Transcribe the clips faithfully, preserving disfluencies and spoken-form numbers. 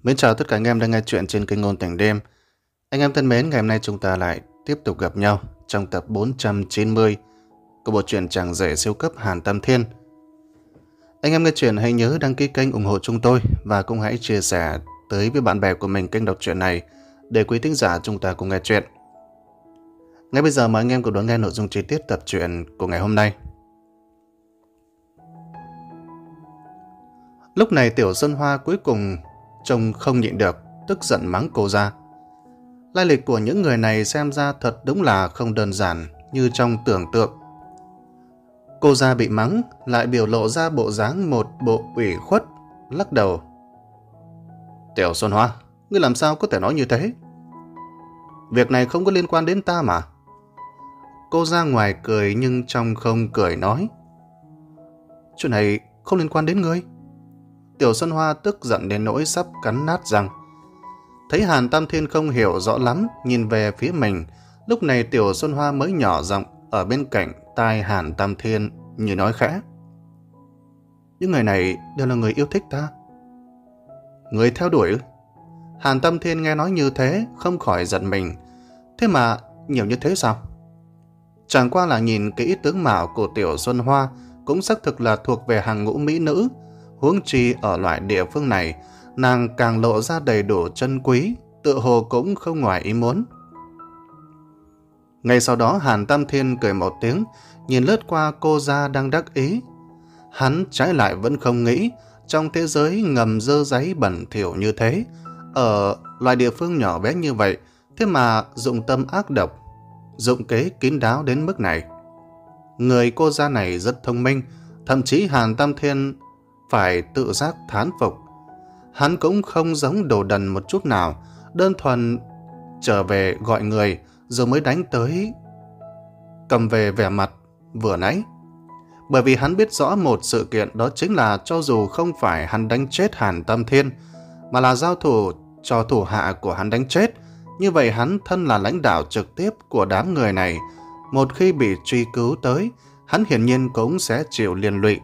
Mến chào tất cả anh em đang nghe chuyện trên kênh Ngôn Tình Đêm. Anh em thân mến, ngày hôm nay chúng ta lại tiếp tục gặp nhau trong tập bốn trăm chín mươi của bộ truyện Chàng Rể Siêu Cấp Hàn Tam Thiên. Anh em nghe chuyện hãy nhớ đăng ký kênh ủng hộ chúng tôi và cũng hãy chia sẻ tới với bạn bè của mình kênh đọc truyện này để quý thính giả chúng ta cùng nghe chuyện. Ngay bây giờ mời anh em cùng đón nghe nội dung chi tiết tập truyện của ngày hôm nay. Lúc này Tiểu Xuân Hoa cuối cùng trông không nhịn được, tức giận mắng cô ra. Lai lịch của những người này xem ra thật đúng là không đơn giản như trong tưởng tượng. Cô ra bị mắng lại biểu lộ ra bộ dáng một bộ ủy khuất, lắc đầu. Tiểu Xuân Hoa, ngươi làm sao có thể nói như thế? Việc này không có liên quan đến ta mà. Cô ra ngoài cười nhưng trong không cười nói. Chuyện này không liên quan đến ngươi. Tiểu Xuân Hoa tức giận đến nỗi sắp cắn nát răng. Thấy Hàn Tam Thiên không hiểu rõ lắm, nhìn về phía mình, lúc này Tiểu Xuân Hoa mới nhỏ giọng ở bên cạnh tai Hàn Tam Thiên như nói khẽ. Những người này đều là người yêu thích ta. Người theo đuổi? Hàn Tam Thiên nghe nói như thế, không khỏi giận mình. Thế mà nhiều như thế sao? Chẳng qua là nhìn kỹ tướng mạo của Tiểu Xuân Hoa cũng xác thực là thuộc về hàng ngũ mỹ nữ. Huống chi ở loại địa phương này, nàng càng lộ ra đầy đủ chân quý, tự hồ cũng không ngoài ý muốn. Ngay sau đó Hàn Tam Thiên cười một tiếng, nhìn lướt qua cô ra đang đắc ý. Hắn trái lại vẫn không nghĩ, trong thế giới ngầm dơ giấy bẩn thỉu như thế, ở loại địa phương nhỏ bé như vậy, thế mà dụng tâm ác độc, dụng kế kín đáo đến mức này. Người cô ra này rất thông minh, thậm chí Hàn Tam Thiên phải tự giác thán phục. Hắn cũng không giống đồ đần một chút nào, đơn thuần trở về gọi người rồi mới đánh tới cầm về vẻ mặt vừa nãy. Bởi vì hắn biết rõ một sự kiện, đó chính là cho dù không phải hắn đánh chết Hàn Tam Thiên, mà là giao thủ cho thủ hạ của hắn đánh chết, như vậy hắn thân là lãnh đạo trực tiếp của đám người này. Một khi bị truy cứu tới, hắn hiển nhiên cũng sẽ chịu liên lụy.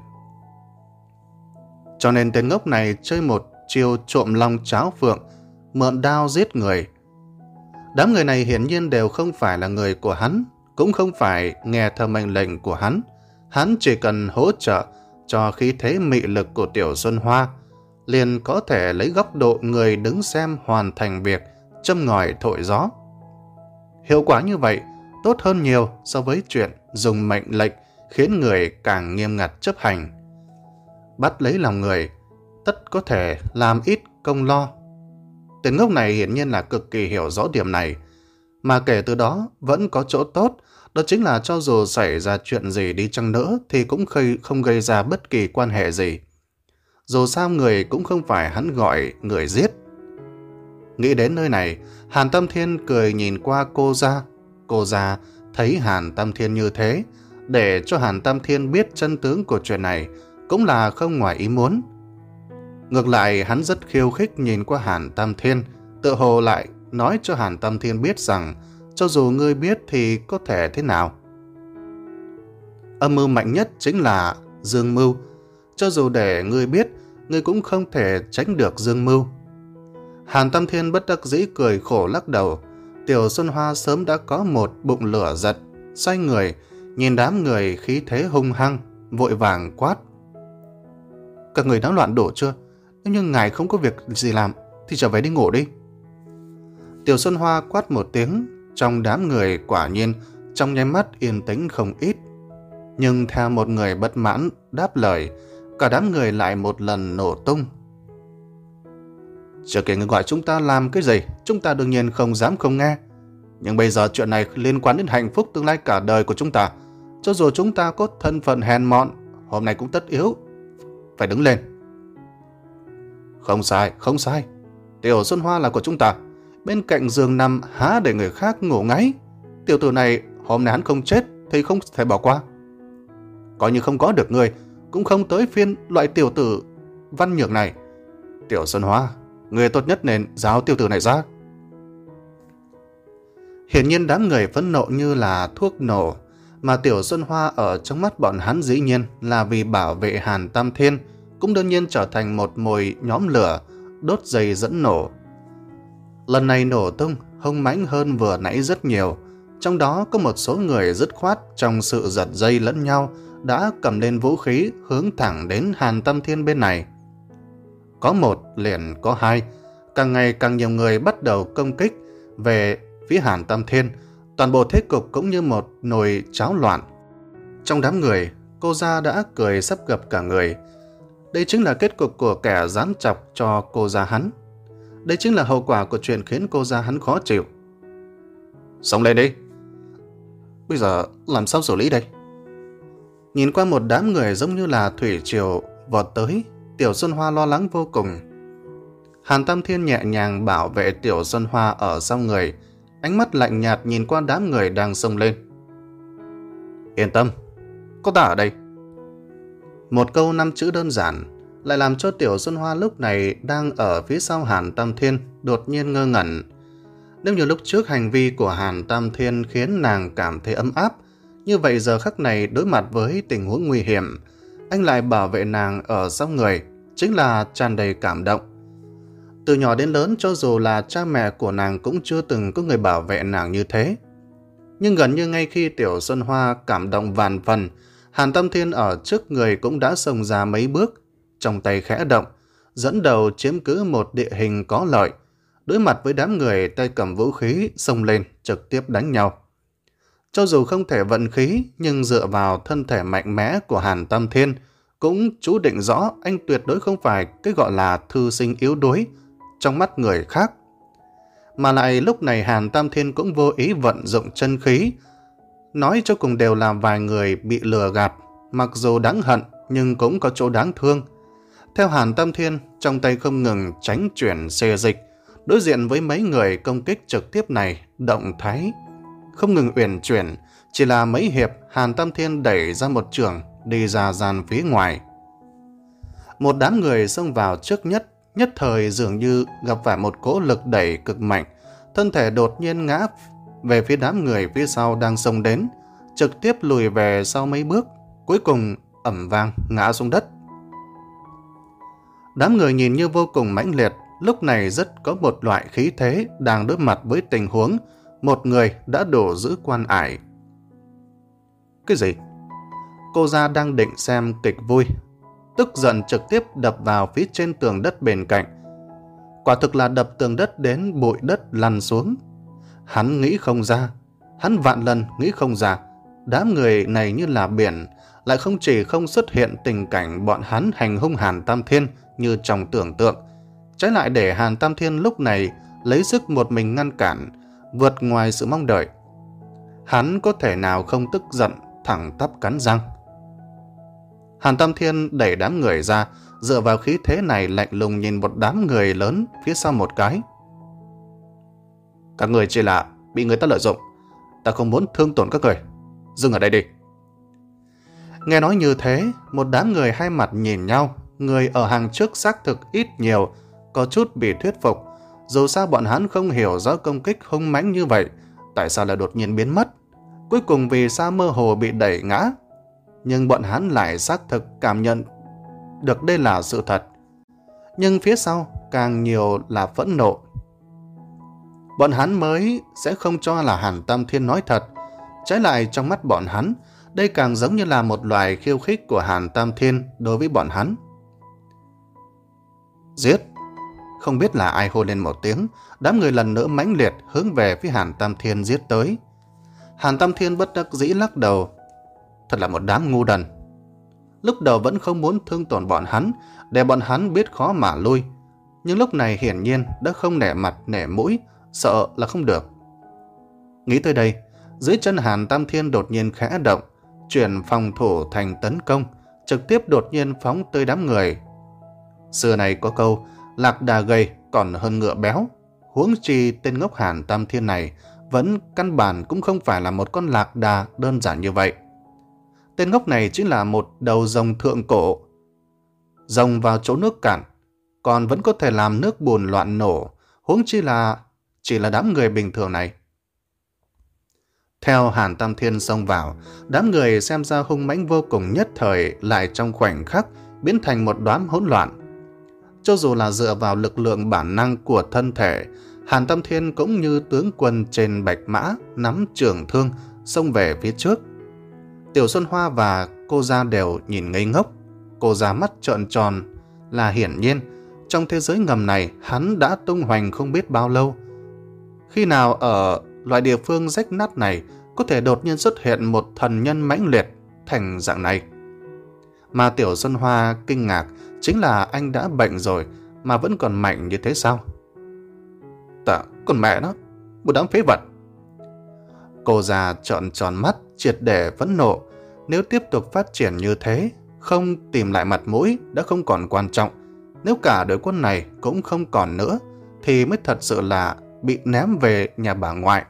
Cho nên tên ngốc này chơi một chiêu trộm long cháo phượng, mượn đao giết người. Đám người này hiển nhiên đều không phải là người của hắn, cũng không phải nghe theo mệnh lệnh của hắn. Hắn chỉ cần hỗ trợ cho khí thế mị lực của Tiểu Xuân Hoa, liền có thể lấy góc độ người đứng xem hoàn thành việc, châm ngòi thổi gió. Hiệu quả như vậy tốt hơn nhiều so với chuyện dùng mệnh lệnh khiến người càng nghiêm ngặt chấp hành. Bắt lấy lòng người, tất có thể làm ít công lo. Tên ngốc này hiển nhiên là cực kỳ hiểu rõ điểm này, mà kể từ đó vẫn có chỗ tốt, đó chính là cho dù xảy ra chuyện gì đi chăng nữa thì cũng không gây ra bất kỳ quan hệ gì. Dù sao người cũng không phải hắn gọi người giết. Nghĩ đến nơi này, Hàn Tam Thiên cười nhìn qua cô ra. Cô ra thấy Hàn Tam Thiên như thế, để cho Hàn Tam Thiên biết chân tướng của chuyện này, cũng là không ngoài ý muốn. Ngược lại hắn rất khiêu khích nhìn qua Hàn Tam Thiên, tự hồ lại nói cho Hàn Tam Thiên biết rằng cho dù ngươi biết thì có thể thế nào. Âm mưu mạnh nhất chính là dương mưu. Cho dù để ngươi biết, ngươi cũng không thể tránh được dương mưu. Hàn Tam Thiên bất đắc dĩ cười khổ lắc đầu. Tiểu Xuân Hoa sớm đã có một bụng lửa giật, xoay người, nhìn đám người khí thế hung hăng, vội vàng quát. Các người náo loạn đổ chưa? Nếu như ngài không có việc gì làm thì trở về đi ngủ đi. Tiểu Xuân Hoa quát một tiếng, trong đám người quả nhiên trong nháy mắt yên tĩnh không ít. Nhưng theo một người bất mãn đáp lời, cả đám người lại một lần nổ tung. Chưa kể người gọi chúng ta làm cái gì, chúng ta đương nhiên không dám không nghe. Nhưng bây giờ chuyện này liên quan đến hạnh phúc tương lai cả đời của chúng ta. Cho dù chúng ta có thân phận hèn mọn, hôm nay cũng tất yếu phải đứng lên. Không sai, không sai. Tiểu Xuân Hoa là của chúng ta. Bên cạnh giường nằm há để người khác ngủ ngáy. Tiểu tử này hôm nay hắn không chết thì không thể bỏ qua. Coi như không có được người, cũng không tới phiên loại tiểu tử văn nhược này. Tiểu Xuân Hoa, người tốt nhất nên giáo tiểu tử này ra. Hiển nhiên đám người phẫn nộ như là thuốc nổ, mà Tiểu Xuân Hoa ở trong mắt bọn hắn dĩ nhiên là vì bảo vệ Hàn Tam Thiên, cũng đương nhiên trở thành một mồi nhóm lửa đốt dây dẫn nổ. Lần này nổ tung hung mãnh hơn vừa nãy rất nhiều, trong đó có một số người dứt khoát trong sự giật dây lẫn nhau đã cầm lên vũ khí hướng thẳng đến Hàn Tam Thiên bên này. Có một liền có hai, càng ngày càng nhiều người bắt đầu công kích về phía Hàn Tam Thiên, toàn bộ thế cục cũng như một nồi cháo loạn. Trong đám người, cô Gia đã cười sắp gập cả người. Đây chính là kết cục của kẻ dán chọc cho cô Gia hắn. Đây chính là hậu quả của chuyện khiến cô Gia hắn khó chịu. Xông lên đi! Bây giờ làm sao xử lý đây? Nhìn qua một đám người giống như là thủy triều vọt tới, Tiểu Xuân Hoa lo lắng vô cùng. Hàn Tam Thiên nhẹ nhàng bảo vệ Tiểu Xuân Hoa ở sau người, ánh mắt lạnh nhạt nhìn qua đám người đang xông lên. Yên tâm, có ta ở đây. Một câu năm chữ đơn giản lại làm cho Tiểu Xuân Hoa lúc này đang ở phía sau Hàn Tam Thiên đột nhiên ngơ ngẩn. Nếu như lúc trước hành vi của Hàn Tam Thiên khiến nàng cảm thấy ấm áp, như vậy giờ khắc này đối mặt với tình huống nguy hiểm, anh lại bảo vệ nàng ở sau người, chính là tràn đầy cảm động. Từ nhỏ đến lớn, cho dù là cha mẹ của nàng cũng chưa từng có người bảo vệ nàng như thế. Nhưng gần như ngay khi Tiểu Xuân Hoa cảm động vạn phần, Hàn Tam Thiên ở trước người cũng đã xông ra mấy bước, trong tay khẽ động, dẫn đầu chiếm cứ một địa hình có lợi, đối mặt với đám người tay cầm vũ khí xông lên trực tiếp đánh nhau. Cho dù không thể vận khí, nhưng dựa vào thân thể mạnh mẽ của Hàn Tam Thiên, cũng chú định rõ anh tuyệt đối không phải cái gọi là thư sinh yếu đuối trong mắt người khác. Mà lại lúc này Hàn Tam Thiên cũng vô ý vận dụng chân khí, nói cho cùng đều là vài người bị lừa gạt, mặc dù đáng hận nhưng cũng có chỗ đáng thương. Theo Hàn Tam Thiên, trong tay không ngừng tránh chuyển xê dịch, đối diện với mấy người công kích trực tiếp này, động thái không ngừng uyển chuyển, chỉ là mấy hiệp Hàn Tam Thiên đẩy ra một trường, đi ra gian phía ngoài. Một đám người xông vào trước nhất, nhất thời dường như gặp phải một cỗ lực đẩy cực mạnh, thân thể đột nhiên ngã về phía đám người phía sau đang xông đến, trực tiếp lùi về sau mấy bước, cuối cùng ầm vang ngã xuống đất. Đám người nhìn như vô cùng mãnh liệt, lúc này rất có một loại khí thế đang đối mặt với tình huống một người đã đổ giữ quan ải. Cái gì? Cô Gia đang định xem kịch vui, tức giận trực tiếp đập vào phía trên tường đất bên cạnh. Quả thực là đập tường đất đến bụi đất lăn xuống. Hắn nghĩ không ra, hắn vạn lần nghĩ không ra, đám người này như là biển, lại không chỉ không xuất hiện tình cảnh bọn hắn hành hung Hàn Tam Thiên như trong tưởng tượng, trái lại để Hàn Tam Thiên lúc này lấy sức một mình ngăn cản, vượt ngoài sự mong đợi. Hắn có thể nào không tức giận, thẳng tắp cắn răng. Hàn Tam Thiên đẩy đám người ra, dựa vào khí thế này lạnh lùng nhìn một đám người lớn phía sau một cái. Các người chỉ là bị người ta lợi dụng, ta không muốn thương tổn các người, dừng ở đây đi. Nghe nói như thế, một đám người hai mặt nhìn nhau, người ở hàng trước xác thực ít nhiều, có chút bị thuyết phục. Dù sao bọn hắn không hiểu rõ công kích hung mãnh như vậy, tại sao lại đột nhiên biến mất, cuối cùng vì sao mơ hồ bị đẩy ngã. Nhưng bọn hắn lại xác thực cảm nhận được đây là sự thật. Nhưng phía sau càng nhiều là phẫn nộ. Bọn hắn mới sẽ không cho là Hàn Tam Thiên nói thật. Trái lại trong mắt bọn hắn, đây càng giống như là một loài khiêu khích của Hàn Tam Thiên đối với bọn hắn. Giết! Không biết là ai hô lên một tiếng, đám người lần nữa mãnh liệt hướng về phía Hàn Tam Thiên giết tới. Hàn Tam Thiên bất đắc dĩ lắc đầu. Thật là một đám ngu đần. Lúc đầu vẫn không muốn thương tổn bọn hắn, để bọn hắn biết khó mà lui. Nhưng lúc này hiển nhiên đã không nể mặt nể mũi, sợ là không được. Nghĩ tới đây, dưới chân Hàn Tam Thiên đột nhiên khẽ động, chuyển phòng thủ thành tấn công, trực tiếp đột nhiên phóng tới đám người. Xưa này có câu, lạc đà gầy còn hơn ngựa béo. Huống chi tên ngốc Hàn Tam Thiên này vẫn căn bản cũng không phải là một con lạc đà đơn giản như vậy. Tên ngốc này chính là một đầu rồng thượng cổ. Rồng vào chỗ nước cạn, còn vẫn có thể làm nước bùn loạn nổ, huống chi là chỉ là đám người bình thường này. Theo Hàn Tam Thiên xông vào, đám người xem ra hung mãnh vô cùng, nhất thời lại trong khoảnh khắc biến thành một đám hỗn loạn. Cho dù là dựa vào lực lượng bản năng của thân thể, Hàn Tam Thiên cũng như tướng quân trên bạch mã nắm trường thương xông về phía trước. Tiểu Xuân Hoa và cô Gia đều nhìn ngây ngốc. Cô Gia mắt trợn tròn là hiển nhiên trong thế giới ngầm này hắn đã tung hoành không biết bao lâu. Khi nào ở loại địa phương rách nát này có thể đột nhiên xuất hiện một thần nhân mãnh liệt thành dạng này? Mà Tiểu Xuân Hoa kinh ngạc chính là anh đã bệnh rồi mà vẫn còn mạnh như thế sao? Tạ, con mẹ nó, một đám phế vật. Cô già trợn tròn mắt, triệt để phẫn nộ. Nếu tiếp tục phát triển như thế, không tìm lại mặt mũi đã không còn quan trọng. Nếu cả đội quân này cũng không còn nữa, thì mới thật sự là bị ném về nhà bà ngoại.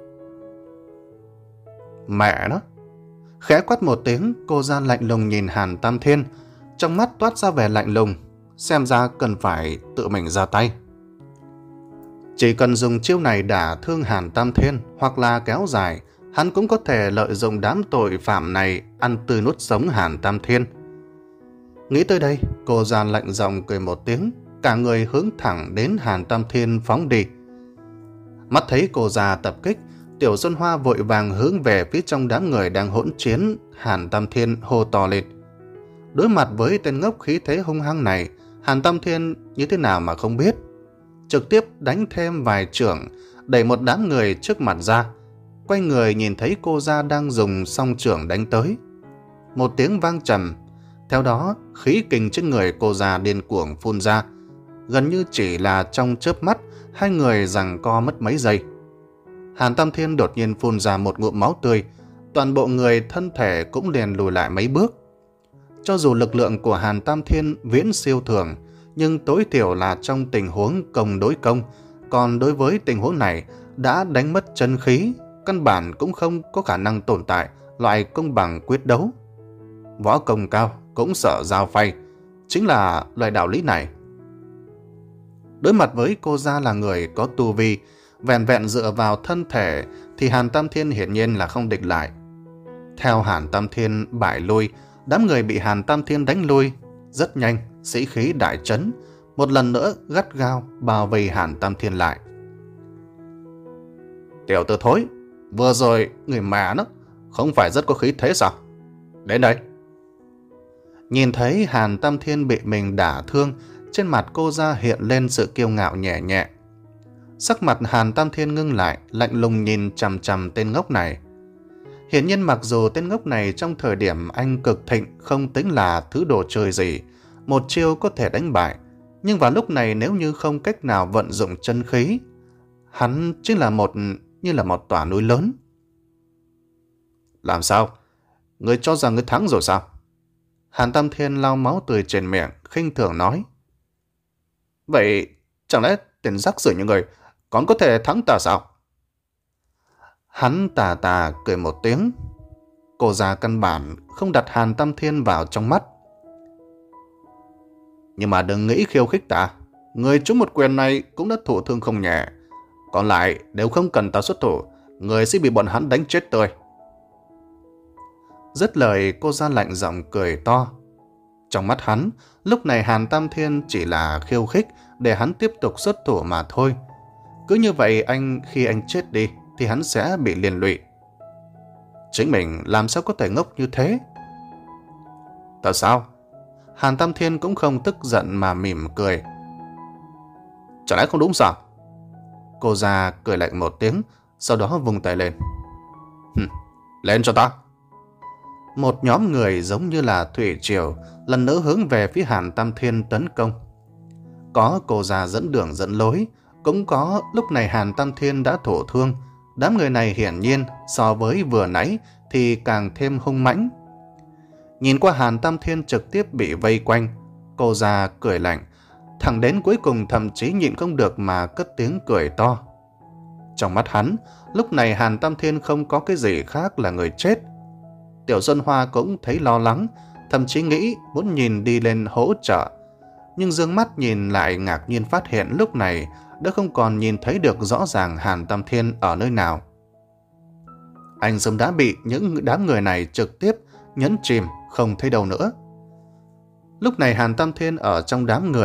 Mẹ nó! Khẽ quát một tiếng, cô ra lạnh lùng nhìn Hàn Tam Thiên, trong mắt toát ra vẻ lạnh lùng, xem ra cần phải tự mình ra tay. Chỉ cần dùng chiêu này đả thương Hàn Tam Thiên hoặc là kéo dài, hắn cũng có thể lợi dụng đám tội phạm này ăn tươi nuốt sống Hàn Tam Thiên. Nghĩ tới đây, cô ra lạnh giọng cười một tiếng, cả người hướng thẳng đến Hàn Tam Thiên phóng đi. Mắt thấy cô già tập kích, Tiểu Xuân Hoa vội vàng hướng về phía trong đám người đang hỗn chiến. Hàn Tam Thiên hô to lên. Đối mặt với tên ngốc khí thế hung hăng này, Hàn Tam Thiên như thế nào mà không biết. Trực tiếp đánh thêm vài chưởng, đẩy một đám người trước mặt ra. Quay người nhìn thấy cô gia đang dùng song chưởng đánh tới. Một tiếng vang trầm, theo đó khí kình trên người cô gia điên cuồng phun ra. Gần như chỉ là trong chớp mắt, hai người giằng co mất mấy giây. Hàn Tam Thiên đột nhiên phun ra một ngụm máu tươi, toàn bộ người thân thể cũng liền lùi lại mấy bước. Cho dù lực lượng của Hàn Tam Thiên viễn siêu thường, nhưng tối thiểu là trong tình huống công đối công, còn đối với tình huống này đã đánh mất chân khí, căn bản cũng không có khả năng tồn tại loại công bằng quyết đấu. Võ công cao cũng sợ dao phay, chính là loại đạo lý này. Đối mặt với cô gia là người có tu vi, vẹn vẹn dựa vào thân thể thì Hàn Tam Thiên hiển nhiên là không địch lại. Theo Hàn Tam Thiên bại lui, đám người bị Hàn Tam Thiên đánh lui rất nhanh, sĩ khí đại trấn, một lần nữa gắt gao bao vây Hàn Tam Thiên lại. Tiểu tử thối, vừa rồi người mẹ nó không phải rất có khí thế sao? Đến đây. Nhìn thấy Hàn Tam Thiên bị mình đả thương, trên mặt cô gia hiện lên sự kiêu ngạo nhẹ nhẹ. Sắc mặt Hàn Tam Thiên ngưng lại, lạnh lùng nhìn chằm chằm tên ngốc này. Hiển nhiên mặc dù tên ngốc này trong thời điểm anh cực thịnh không tính là thứ đồ chơi gì, một chiêu có thể đánh bại, nhưng vào lúc này nếu như không cách nào vận dụng chân khí, hắn chính là một như là một tòa núi lớn. Làm sao? Ngươi cho rằng ngươi thắng rồi sao? Hàn Tam Thiên lau máu tươi trên miệng, khinh thường nói. Vậy chẳng lẽ tên rắc rưởi như người còn có thể thắng ta sao? Hắn tà tà cười một tiếng. Cô già căn bản không đặt Hàn Tam Thiên vào trong mắt. Nhưng mà đừng nghĩ khiêu khích ta. Người trúng một quyền này cũng đã thụ thương không nhẹ. Còn lại nếu không cần ta xuất thủ, người sẽ bị bọn hắn đánh chết tươi. Dứt lời, cô ra lạnh giọng cười to. Trong mắt hắn, lúc này Hàn Tam Thiên chỉ là khiêu khích để hắn tiếp tục xuất thủ mà thôi. Cứ như vậy anh khi anh chết đi thì hắn sẽ bị liên lụy. Chính mình làm sao có thể ngốc như thế? Tại sao? Hàn Tam Thiên cũng không tức giận mà mỉm cười. Chẳng lẽ không đúng sao? Cô già cười lạnh một tiếng, sau đó vung tay lên. Hừm, lên cho ta. Một nhóm người giống như là thủy triều lần nữa hướng về phía Hàn Tam Thiên tấn công. Có cô già dẫn đường dẫn lối, cũng có lúc này Hàn Tam Thiên đã thổ thương. Đám người này hiển nhiên so với vừa nãy thì càng thêm hung mãnh. Nhìn qua Hàn Tam Thiên trực tiếp bị vây quanh, cô già cười lạnh, thẳng đến cuối cùng thậm chí nhịn không được mà cất tiếng cười to. Trong mắt hắn, lúc này Hàn Tam Thiên không có cái gì khác là người chết. Tiểu Xuân Hoa cũng thấy lo lắng, thậm chí nghĩ muốn nhìn đi lên hỗ trợ. Nhưng dương mắt nhìn lại ngạc nhiên phát hiện lúc này đã không còn nhìn thấy được rõ ràng Hàn Tam Thiên ở nơi nào. Anh sớm đã bị những đám người này trực tiếp nhấn chìm, không thấy đâu nữa. Lúc này Hàn Tam Thiên ở trong đám người,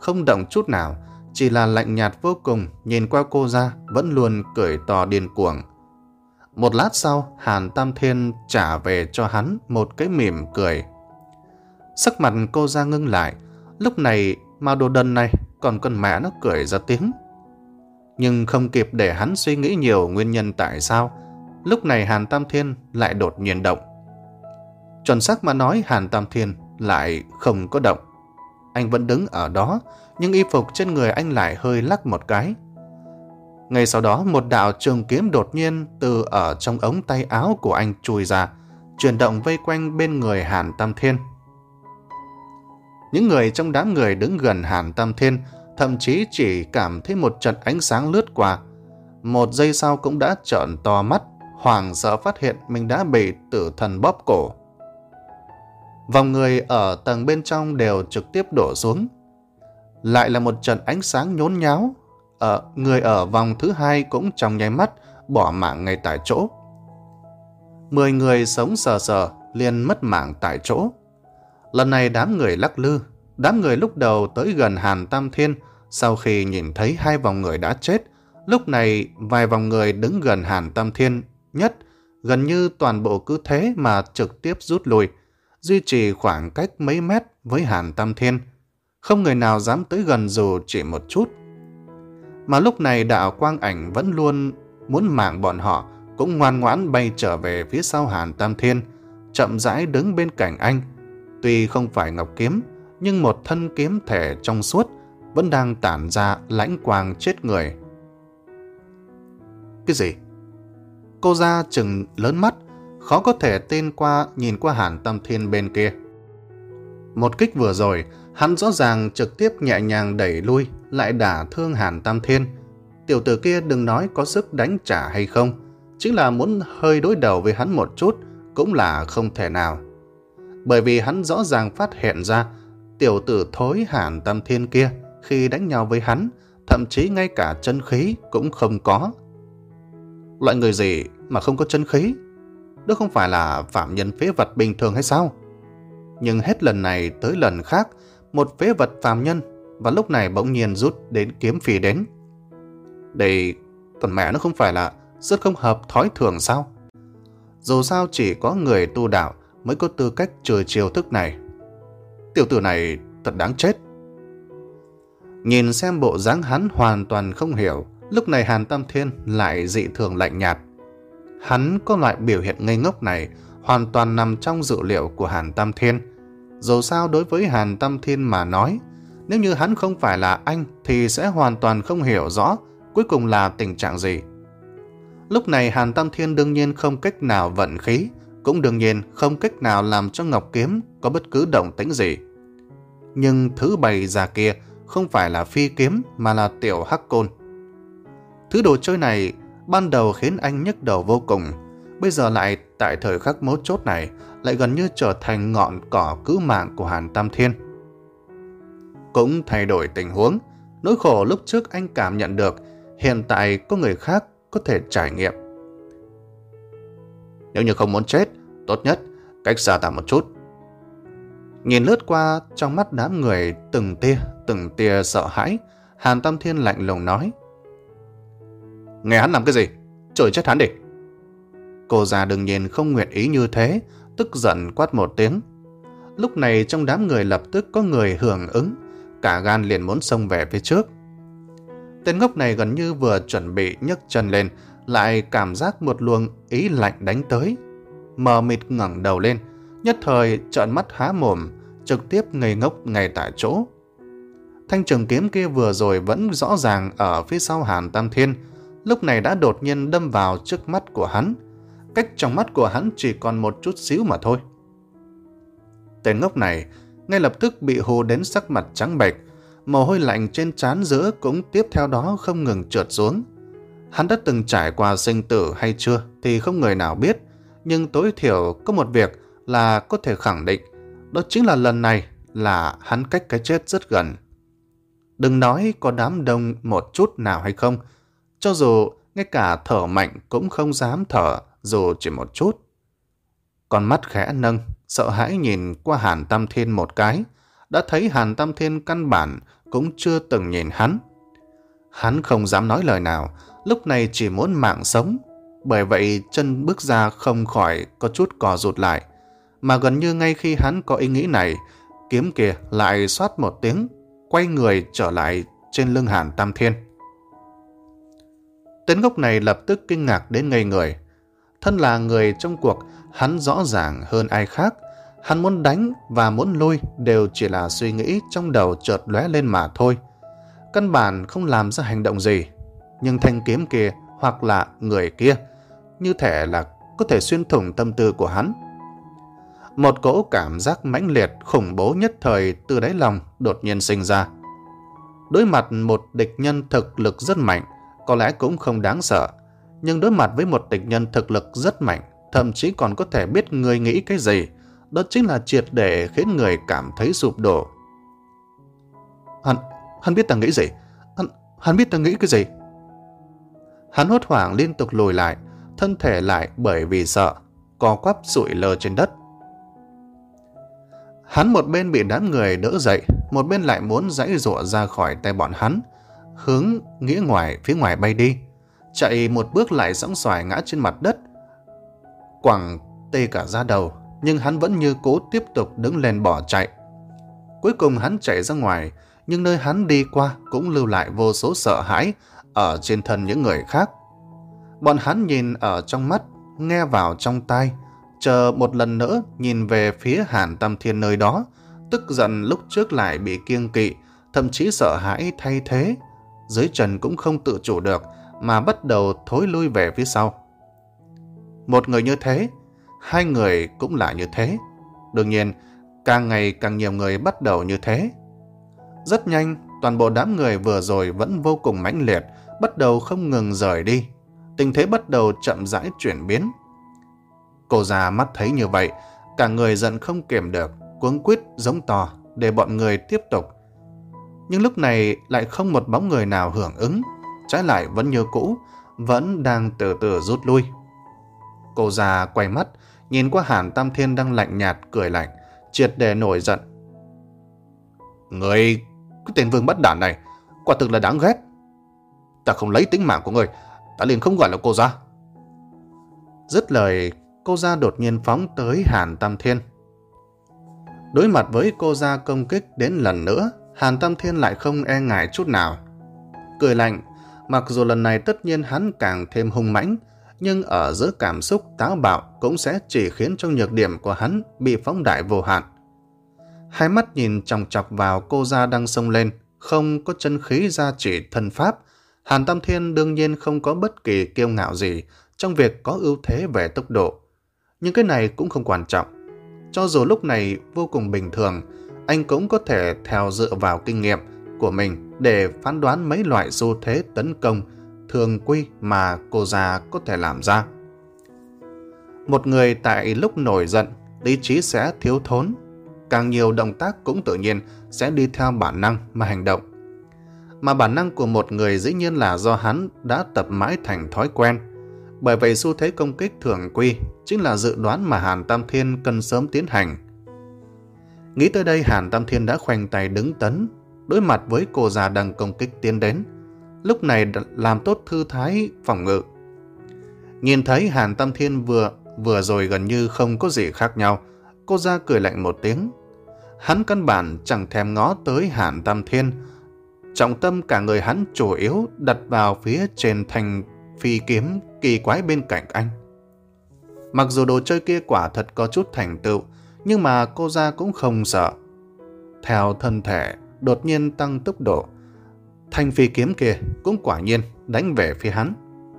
không động chút nào, chỉ là lạnh nhạt vô cùng, nhìn qua cô ra vẫn luôn cười to điên cuồng. Một lát sau, Hàn Tam Thiên trả về cho hắn một cái mỉm cười. Sắc mặt cô ra ngưng lại, lúc này mà đồ đần này còn con mẹ nó cười ra tiếng. Nhưng không kịp để hắn suy nghĩ nhiều nguyên nhân tại sao, lúc này Hàn Tam Thiên lại đột nhiên động. Chuẩn xác mà nói, Hàn Tam Thiên lại không có động. Anh vẫn đứng ở đó, nhưng y phục trên người anh lại hơi lắc một cái. Ngay sau đó, một đạo trường kiếm đột nhiên từ ở trong ống tay áo của anh chui ra, chuyển động vây quanh bên người Hàn Tam Thiên. Những người trong đám người đứng gần Hàn Tam Thiên thậm chí chỉ cảm thấy một trận ánh sáng lướt qua. Một giây sau cũng đã trợn to mắt, hoảng sợ phát hiện mình đã bị tử thần bóp cổ. Vòng người ở tầng bên trong đều trực tiếp đổ xuống. Lại là một trận ánh sáng nhốn nháo. Ở người ở vòng thứ hai cũng trong nháy mắt bỏ mạng ngay tại chỗ. Mười người sống sờ sờ liền mất mạng tại chỗ. Lần này đám người lắc lư. Đám người lúc đầu tới gần Hàn Tam Thiên, sau khi nhìn thấy hai vòng người đã chết, lúc này vài vòng người đứng gần Hàn Tam Thiên nhất, gần như toàn bộ cứ thế mà trực tiếp rút lui, duy trì khoảng cách mấy mét với Hàn Tam Thiên. Không người nào dám tới gần dù chỉ một chút. Mà lúc này đạo quang ảnh vẫn luôn muốn mạng bọn họ, cũng ngoan ngoãn bay trở về phía sau Hàn Tam Thiên, chậm rãi đứng bên cạnh anh. Tuy không phải ngọc kiếm, nhưng một thân kiếm thể trong suốt vẫn đang tản ra lãnh quang chết người. Cái gì? Cô ra chừng lớn mắt, khó có thể tin qua nhìn qua Hàn Tam Thiên bên kia. Một kích vừa rồi, hắn rõ ràng trực tiếp nhẹ nhàng đẩy lui, lại đả thương Hàn Tam Thiên. Tiểu tử kia đừng nói có sức đánh trả hay không, chính là muốn hơi đối đầu với hắn một chút cũng là không thể nào. Bởi vì hắn rõ ràng phát hiện ra tiểu tử thối Hàn Tam Thiên kia khi đánh nhau với hắn, thậm chí ngay cả chân khí cũng không có. Loại người gì mà không có chân khí? Đó không phải là phạm nhân phế vật bình thường hay sao? Nhưng hết lần này tới lần khác, một phế vật phàm nhân và lúc này bỗng nhiên rút đến kiếm phi đến. Đây còn mẹ nó không phải là rất không hợp thói thường sao? Dù sao chỉ có người tu đạo mới có tư cách trừ chiêu thức này. Tiểu tử này thật đáng chết. Nhìn xem bộ dáng hắn hoàn toàn không hiểu, lúc này Hàn Tam Thiên lại dị thường lạnh nhạt. Hắn có loại biểu hiện ngây ngốc này hoàn toàn nằm trong dự liệu của Hàn Tam Thiên. Dù sao đối với Hàn Tam Thiên mà nói, nếu như hắn không phải là anh thì sẽ hoàn toàn không hiểu rõ cuối cùng là tình trạng gì. Lúc này Hàn Tam Thiên đương nhiên không cách nào vận khí, cũng đương nhiên không cách nào làm cho ngọc kiếm có bất cứ động tĩnh gì. Nhưng thứ bày ra kia không phải là phi kiếm mà là tiểu hắc côn. Thứ đồ chơi này ban đầu khiến anh nhức đầu vô cùng, bây giờ lại tại thời khắc mấu chốt này lại gần như trở thành ngọn cỏ cứu mạng của Hàn Tam Thiên. Cũng thay đổi tình huống, nỗi khổ lúc trước anh cảm nhận được, hiện tại có người khác có thể trải nghiệm. Nếu như không muốn chết, tốt nhất cách xa ta một chút. Nhìn lướt qua trong mắt đám người từng tia, từng tia sợ hãi, Hàn Tam Thiên lạnh lùng nói: Nghe hắn làm cái gì? Trời chết hắn đi! Cô già đương nhiên không nguyện ý như thế, tức giận quát một tiếng. Lúc này trong đám người lập tức có người hưởng ứng, cả gan liền muốn xông về phía trước. Tên ngốc này gần như vừa chuẩn bị nhấc chân lên, lại cảm giác một luồng ý lạnh đánh tới. Mờ mịt ngẩng đầu lên, nhất thời trợn mắt há mồm, trực tiếp ngây ngốc ngay tại chỗ. Thanh trường kiếm kia vừa rồi vẫn rõ ràng ở phía sau Hàn Tam Thiên, lúc này đã đột nhiên đâm vào trước mắt của hắn. Cách trong mắt của hắn chỉ còn một chút xíu mà thôi. Tên ngốc này ngay lập tức bị hù đến sắc mặt trắng bệch, mồ hôi lạnh trên trán giữa cũng tiếp theo đó không ngừng trượt xuống. Hắn đã từng trải qua sinh tử hay chưa thì không người nào biết, nhưng tối thiểu có một việc là có thể khẳng định, đó chính là lần này là hắn cách cái chết rất gần. Đừng nói có đám đông một chút nào hay không, cho dù ngay cả thở mạnh cũng không dám thở dù chỉ một chút. Con mắt khẽ nâng, sợ hãi nhìn qua Hàn Tam Thiên một cái, đã thấy Hàn Tam Thiên căn bản cũng chưa từng nhìn hắn. Hắn không dám nói lời nào, lúc này chỉ muốn mạng sống. Bởi vậy chân bước ra không khỏi có chút cò rụt lại. Mà gần như ngay khi hắn có ý nghĩ này, kiếm kia lại xoát một tiếng, quay người trở lại trên lưng Hàn Tam Thiên. Tên ngốc này lập tức kinh ngạc đến ngây người. Thân là người trong cuộc, hắn rõ ràng hơn ai khác. Hắn muốn đánh và muốn lui đều chỉ là suy nghĩ trong đầu chợt lóe lên mà thôi. Căn bản không làm ra hành động gì. Nhưng thanh kiếm kia hoặc là người kia như thể là có thể xuyên thủng tâm tư của hắn. Một cỗ cảm giác mãnh liệt khủng bố nhất thời từ đáy lòng đột nhiên sinh ra. Đối mặt một địch nhân thực lực rất mạnh, có lẽ cũng không đáng sợ. Nhưng đối mặt với một địch nhân thực lực rất mạnh, thậm chí còn có thể biết người nghĩ cái gì, đó chính là triệt để khiến người cảm thấy sụp đổ. Hắn, hắn biết ta nghĩ gì? Hắn, hắn biết ta nghĩ cái gì? Hắn hốt hoảng liên tục lùi lại, thân thể lại bởi vì sợ, co quắp sụi lơ trên đất. Hắn một bên bị đám người đỡ dậy, một bên lại muốn giãy giụa ra khỏi tay bọn hắn, hướng nghĩa ngoài phía ngoài bay đi. Chạy một bước lại sóng xoài ngã trên mặt đất, quẳng tê cả da đầu, nhưng hắn vẫn như cố tiếp tục đứng lên bỏ chạy. Cuối cùng hắn chạy ra ngoài, nhưng nơi hắn đi qua cũng lưu lại vô số sợ hãi ở trên thân những người khác. Bọn hắn nhìn ở trong mắt, nghe vào trong tai, chờ một lần nữa nhìn về phía Hàn Tam Thiên nơi đó, tức giận lúc trước lại bị kiêng kỵ, thậm chí sợ hãi thay thế. Dưới chân cũng không tự chủ được mà bắt đầu thối lui về phía sau. Một người như thế, hai người cũng là như thế. Đương nhiên, càng ngày càng nhiều người bắt đầu như thế. Rất nhanh, toàn bộ đám người vừa rồi vẫn vô cùng mãnh liệt, bắt đầu không ngừng rời đi. Tình thế bắt đầu chậm rãi chuyển biến. Cô già mắt thấy như vậy, cả người giận không kiềm được, cuống quýt giống to để bọn người tiếp tục. Nhưng lúc này lại không một bóng người nào hưởng ứng, trái lại vẫn như cũ, vẫn đang từ từ rút lui. Cô già quay mắt, nhìn qua Hàn Tam Thiên đang lạnh nhạt cười lạnh, triệt để nổi giận. Người, cái tên vương bất đản này, quả thực là đáng ghét. Ta không lấy tính mạng của người, ta liền không gọi là cô gia. Dứt lời, cô gia đột nhiên phóng tới Hàn Tam Thiên. Đối mặt với cô gia công kích đến lần nữa, Hàn Tam Thiên lại không e ngại chút nào. Cười lạnh, mặc dù lần này tất nhiên hắn càng thêm hung mãnh, nhưng ở giữa cảm xúc táo bạo cũng sẽ chỉ khiến cho nhược điểm của hắn bị phóng đại vô hạn. Hai mắt nhìn chòng chọc vào cô gia đang xông lên, không có chân khí gia chỉ thân pháp. Hàn Tam Thiên đương nhiên không có bất kỳ kiêu ngạo gì trong việc có ưu thế về tốc độ. Nhưng cái này cũng không quan trọng. Cho dù lúc này vô cùng bình thường, anh cũng có thể theo dựa vào kinh nghiệm của mình để phán đoán mấy loại xu thế tấn công thường quy mà cô già có thể làm ra. Một người tại lúc nổi giận, lý trí sẽ thiếu thốn. Càng nhiều động tác cũng tự nhiên sẽ đi theo bản năng mà hành động. Mà bản năng của một người dĩ nhiên là do hắn đã tập mãi thành thói quen. Bởi vậy xu thế công kích thường quy chính là dự đoán mà Hàn Tam Thiên cần sớm tiến hành. Nghĩ tới đây, Hàn Tam Thiên đã khoanh tay đứng tấn, đối mặt với cô già đang công kích tiến đến. Lúc này làm tốt thư thái phòng ngự. Nhìn thấy Hàn Tam Thiên vừa vừa rồi gần như không có gì khác nhau, cô già cười lạnh một tiếng. Hắn căn bản chẳng thèm ngó tới Hàn Tam Thiên. Trọng tâm cả người hắn chủ yếu đặt vào phía trên thanh phi kiếm kỳ quái bên cạnh anh. Mặc dù đồ chơi kia quả thật có chút thành tựu, nhưng mà cô gia cũng không sợ. Theo thân thể đột nhiên tăng tốc độ, thanh phi kiếm kia cũng quả nhiên đánh về phía hắn.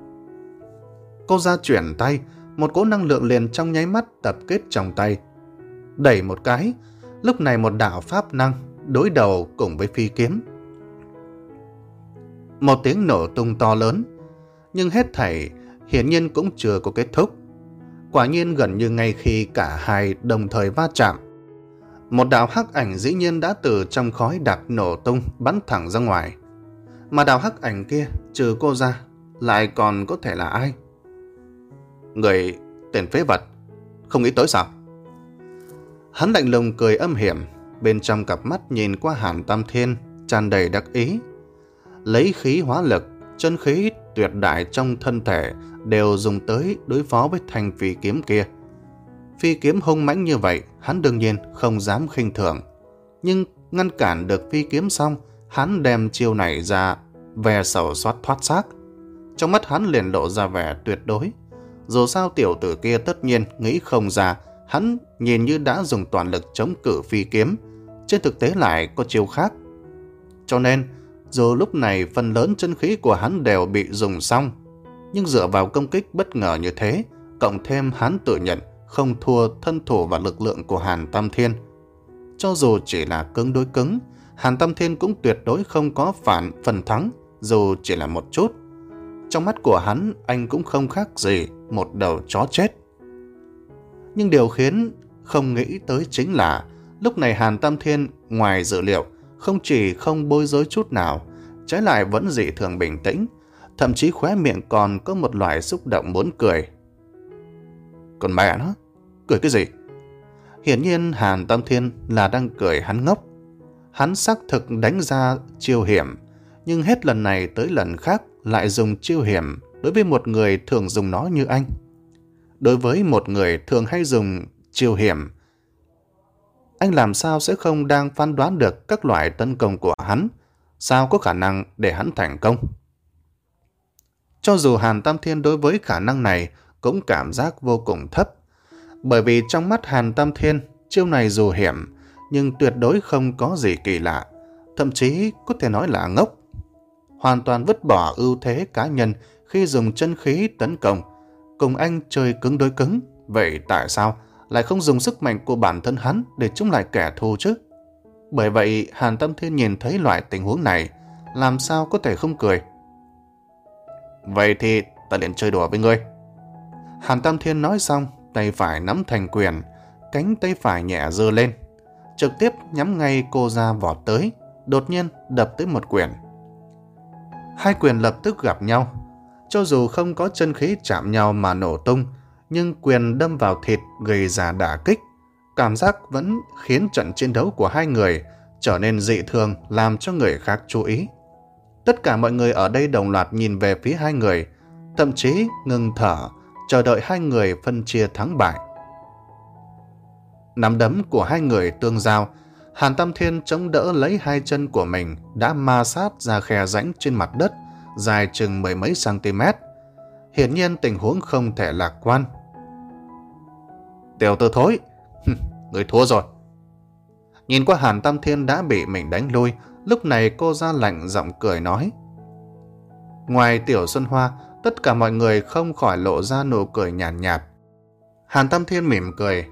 Cô gia chuyển tay, một cỗ năng lượng liền trong nháy mắt tập kết trong tay. Đẩy một cái, lúc này một đạo pháp năng đối đầu cùng với phi kiếm. Một tiếng nổ tung to lớn, nhưng hết thảy hiển nhiên cũng chưa có kết thúc. Quả nhiên gần như ngay khi cả hai đồng thời va chạm, một đạo hắc ảnh dĩ nhiên đã từ trong khói đặc nổ tung bắn thẳng ra ngoài. Mà đạo hắc ảnh kia trừ cô ra lại còn có thể là ai? Người tên phế vật, không nghĩ tới sao? Hắn lạnh lùng cười âm hiểm, bên trong cặp mắt nhìn qua Hàn Tam Thiên tràn đầy đắc ý. Lấy khí hóa lực, chân khí tuyệt đại trong thân thể đều dùng tới đối phó với thanh phi kiếm kia. Phi kiếm hung mãnh như vậy, hắn đương nhiên không dám khinh thường. Nhưng ngăn cản được phi kiếm xong, hắn đem chiêu này ra, vẻ sầu soát thoát xác. Trong mắt hắn liền lộ ra vẻ tuyệt đối. Dù sao tiểu tử kia tất nhiên nghĩ không ra, hắn nhìn như đã dùng toàn lực chống cự phi kiếm, trên thực tế lại có chiêu khác. Cho nên, dù lúc này phần lớn chân khí của hắn đều bị dùng xong, nhưng dựa vào công kích bất ngờ như thế, cộng thêm hắn tự nhận không thua thân thủ và lực lượng của Hàn Tam Thiên. Cho dù chỉ là cứng đối cứng, Hàn Tam Thiên cũng tuyệt đối không có phản phần thắng, dù chỉ là một chút. Trong mắt của hắn, anh cũng không khác gì một đầu chó chết. Nhưng điều khiến không nghĩ tới chính là lúc này Hàn Tam Thiên ngoài dự liệu không chỉ không bối rối chút nào, trái lại vẫn dị thường bình tĩnh, thậm chí khóe miệng còn có một loại xúc động muốn cười. Còn mẹ nó, cười cái gì? Hiển nhiên Hàn Tam Thiên là đang cười hắn ngốc. Hắn xác thực đánh ra chiêu hiểm, nhưng hết lần này tới lần khác lại dùng chiêu hiểm đối với một người thường dùng nó như anh. Đối với một người thường hay dùng chiêu hiểm, anh làm sao sẽ không đang phán đoán được các loại tấn công của hắn, sao có khả năng để hắn thành công? Cho dù Hàn Tam Thiên đối với khả năng này cũng cảm giác vô cùng thấp, bởi vì trong mắt Hàn Tam Thiên, chiêu này dù hiểm, nhưng tuyệt đối không có gì kỳ lạ, thậm chí có thể nói là ngốc. Hoàn toàn vứt bỏ ưu thế cá nhân khi dùng chân khí tấn công, cùng anh chơi cứng đối cứng, vậy tại sao lại không dùng sức mạnh của bản thân hắn để chống lại kẻ thù chứ? Bởi vậy Hàn Tam Thiên nhìn thấy loại tình huống này, làm sao có thể không cười? Vậy thì ta liền chơi đùa với ngươi. Hàn Tam Thiên nói xong, tay phải nắm thành quyền, cánh tay phải nhẹ giơ lên, trực tiếp nhắm ngay cô ra vọt tới, đột nhiên đập tới một quyền. Hai quyền lập tức gặp nhau, cho dù không có chân khí chạm nhau mà nổ tung, nhưng quyền đâm vào thịt gây ra đả kích, cảm giác vẫn khiến trận chiến đấu của hai người trở nên dị thường, làm cho người khác chú ý. Tất cả mọi người ở đây đồng loạt nhìn về phía hai người, thậm chí ngừng thở, chờ đợi hai người phân chia thắng bại. Nắm đấm của hai người tương giao, Hàn Tam Thiên chống đỡ lấy hai chân của mình đã ma sát ra khe rãnh trên mặt đất, dài chừng mười mấy cm. Hiển nhiên tình huống không thể lạc quan. Tiểu tử thối, người thua rồi. Nhìn qua Hàn Tam Thiên đã bị mình đánh lui, lúc này cô ra lạnh giọng cười nói. Ngoài Tiểu Xuân Hoa, tất cả mọi người không khỏi lộ ra nụ cười nhàn nhạt, nhạt. Hàn Tam Thiên mỉm cười.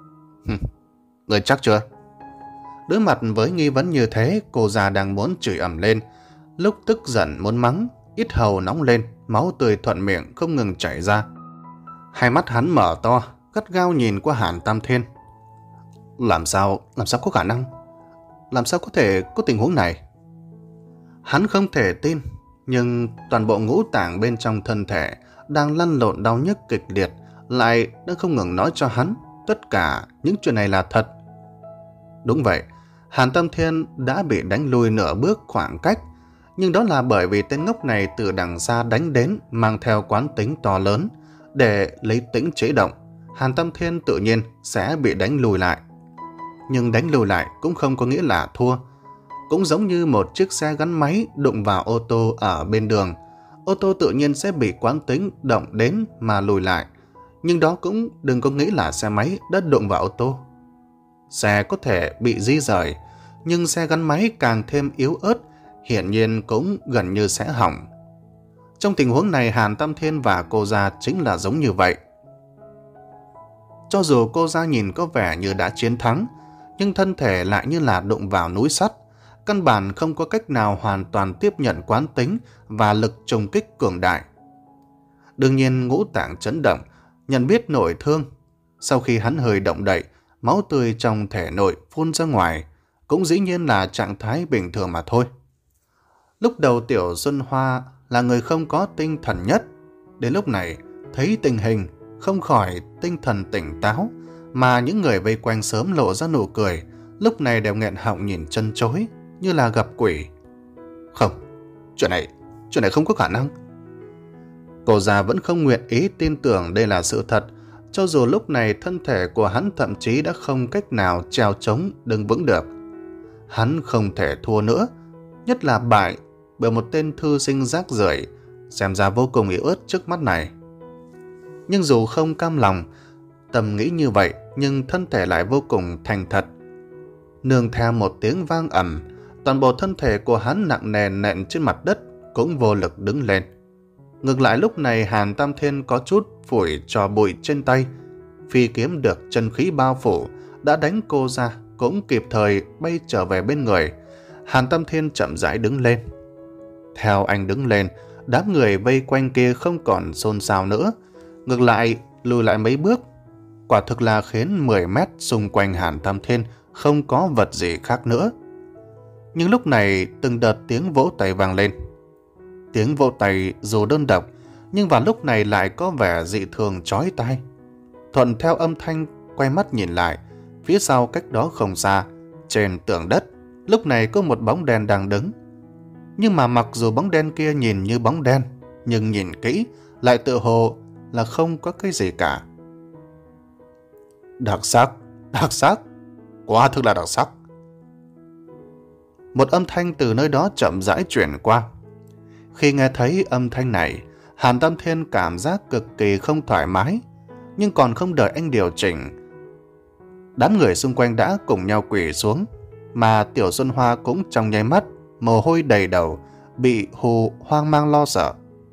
Người chắc chưa? Đối mặt với nghi vấn như thế, cô già đang muốn chửi ầm lên, lúc tức giận muốn mắng, ít hầu nóng lên, máu tươi thuận miệng không ngừng chảy ra. Hai mắt hắn mở to, gắt gao nhìn qua Hàn Tam Thiên. Làm sao, làm sao có khả năng? Làm sao có thể có tình huống này? Hắn không thể tin, nhưng toàn bộ ngũ tạng bên trong thân thể đang lăn lộn đau nhức kịch liệt, lại đang không ngừng nói cho hắn tất cả những chuyện này là thật. Đúng vậy, Hàn Tam Thiên đã bị đánh lui nửa bước khoảng cách, nhưng đó là bởi vì tên ngốc này từ đằng xa đánh đến mang theo quán tính to lớn. Để lấy tĩnh chế động, Hàn Tam Thiên tự nhiên sẽ bị đánh lùi lại. Nhưng đánh lùi lại cũng không có nghĩa là thua. Cũng giống như một chiếc xe gắn máy đụng vào ô tô ở bên đường, ô tô tự nhiên sẽ bị quán tính động đến mà lùi lại. Nhưng đó cũng đừng có nghĩ là xe máy đã đụng vào ô tô. Xe có thể bị di rời, nhưng xe gắn máy càng thêm yếu ớt, hiển nhiên cũng gần như sẽ hỏng. Trong tình huống này, Hàn Tam Thiên và cô gia chính là giống như vậy. Cho dù cô gia nhìn có vẻ như đã chiến thắng, nhưng thân thể lại như là đụng vào núi sắt, căn bản không có cách nào hoàn toàn tiếp nhận quán tính và lực trùng kích cường đại. Đương nhiên ngũ tạng chấn động, nhận biết nội thương. Sau khi hắn hơi động đậy, máu tươi trong thể nội phun ra ngoài, cũng dĩ nhiên là trạng thái bình thường mà thôi. Lúc đầu Tiểu Xuân Hoa là người không có tinh thần nhất. Đến lúc này, thấy tình hình, không khỏi tinh thần tỉnh táo, mà những người vây quanh sớm lộ ra nụ cười, lúc này đều nghẹn họng nhìn chân chối. như là gặp quỷ. Không, chuyện này, chuyện này không có khả năng. Cô già vẫn không nguyện ý tin tưởng đây là sự thật, cho dù lúc này thân thể của hắn thậm chí đã không cách nào trèo trống đứng vững được. Hắn không thể thua nữa, nhất là bại bởi một tên thư sinh rác rưởi, xem ra vô cùng yếu ớt trước mắt này. Nhưng dù không cam lòng, tâm nghĩ như vậy, nhưng thân thể lại vô cùng thành thật. Nương theo một tiếng vang ầm, toàn bộ thân thể của hắn nặng nề nện trên mặt đất, cũng vô lực đứng lên. Ngược lại lúc này Hàn Tam Thiên có chút phủi trò bụi trên tay, phi kiếm được chân khí bao phủ, đã đánh cô ra, cũng kịp thời bay trở về bên người. Hàn Tam Thiên chậm rãi đứng lên. Theo anh đứng lên, đám người vây quanh kia không còn xôn xao nữa, ngược lại lùi lại mấy bước. Quả thực là khiến mười mét xung quanh Hàn Tam Thiên không có vật gì khác nữa. Nhưng lúc này từng đợt tiếng vỗ tay vang lên. Tiếng vỗ tay dù đơn độc, nhưng vào lúc này lại có vẻ dị thường chói tai. Thuận theo âm thanh quay mắt nhìn lại, phía sau cách đó không xa, trên tường đất, lúc này có một bóng đen đang đứng. Nhưng mà mặc dù bóng đen kia nhìn như bóng đen, nhưng nhìn kỹ lại tự hồ là không có cái gì cả. Đặc sắc, đặc sắc, quả thực là đặc sắc. Một âm thanh từ nơi đó chậm rãi chuyển qua. Khi nghe thấy âm thanh này, Hàn Tam Thiên cảm giác cực kỳ không thoải mái, nhưng còn không đợi anh điều chỉnh, đám người xung quanh đã cùng nhau quỳ xuống, mà Tiểu Xuân Hoa cũng trong nháy mắt, mồ hôi đầy đầu, bị hù hoang mang lo sợ.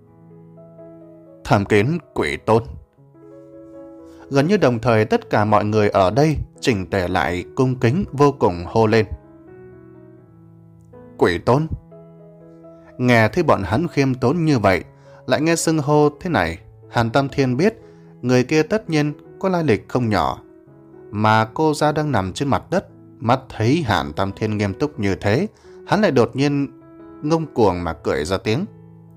Tham kiến Quỷ Tôn. Gần như đồng thời tất cả mọi người ở đây chỉnh tề lại cung kính vô cùng hô lên. Quỷ Tôn. Nghe thấy bọn hắn khiêm tốn như vậy, lại nghe xưng hô thế này, Hàn Tam Thiên biết người kia tất nhiên có lai lịch không nhỏ. Mà cô gia đang nằm trên mặt đất, mắt thấy Hàn Tam Thiên nghiêm túc như thế, hắn lại đột nhiên ngông cuồng mà cười ra tiếng.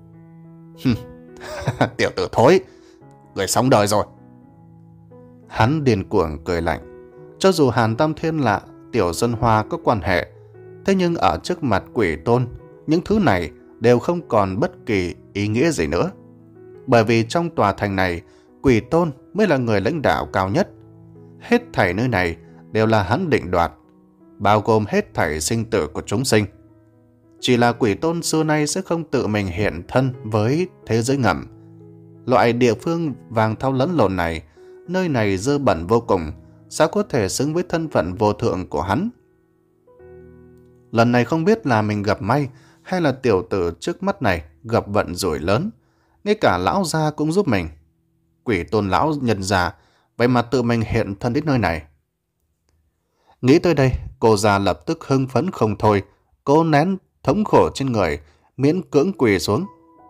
Tiểu tử thối, người xong đời rồi. Hắn điên cuồng cười lạnh. Cho dù Hàn Tam Thiên là Tiểu Xuân Hoa có quan hệ, thế nhưng ở trước mặt Quỷ Tôn, những thứ này đều không còn bất kỳ ý nghĩa gì nữa. Bởi vì trong tòa thành này, Quỷ Tôn mới là người lãnh đạo cao nhất. Hết thảy nơi này đều là hắn định đoạt, bao gồm hết thảy sinh tử của chúng sinh. Chỉ là Quỷ Tôn xưa nay sẽ không tự mình hiện thân với thế giới ngầm. Loại địa phương vàng thau lẫn lộn này, nơi này dơ bẩn vô cùng, sao có thể xứng với thân phận vô thượng của hắn. Lần này không biết là mình gặp may, hay là tiểu tử trước mắt này gặp vận rủi lớn, ngay cả lão gia cũng giúp mình. Quỷ Tôn lão nhận ra, vậy mà tự mình hiện thân đến nơi này. Nghĩ tới đây, cô già lập tức hưng phấn không thôi, cố nén thống khổ trên người, miễn cưỡng quỳ xuống.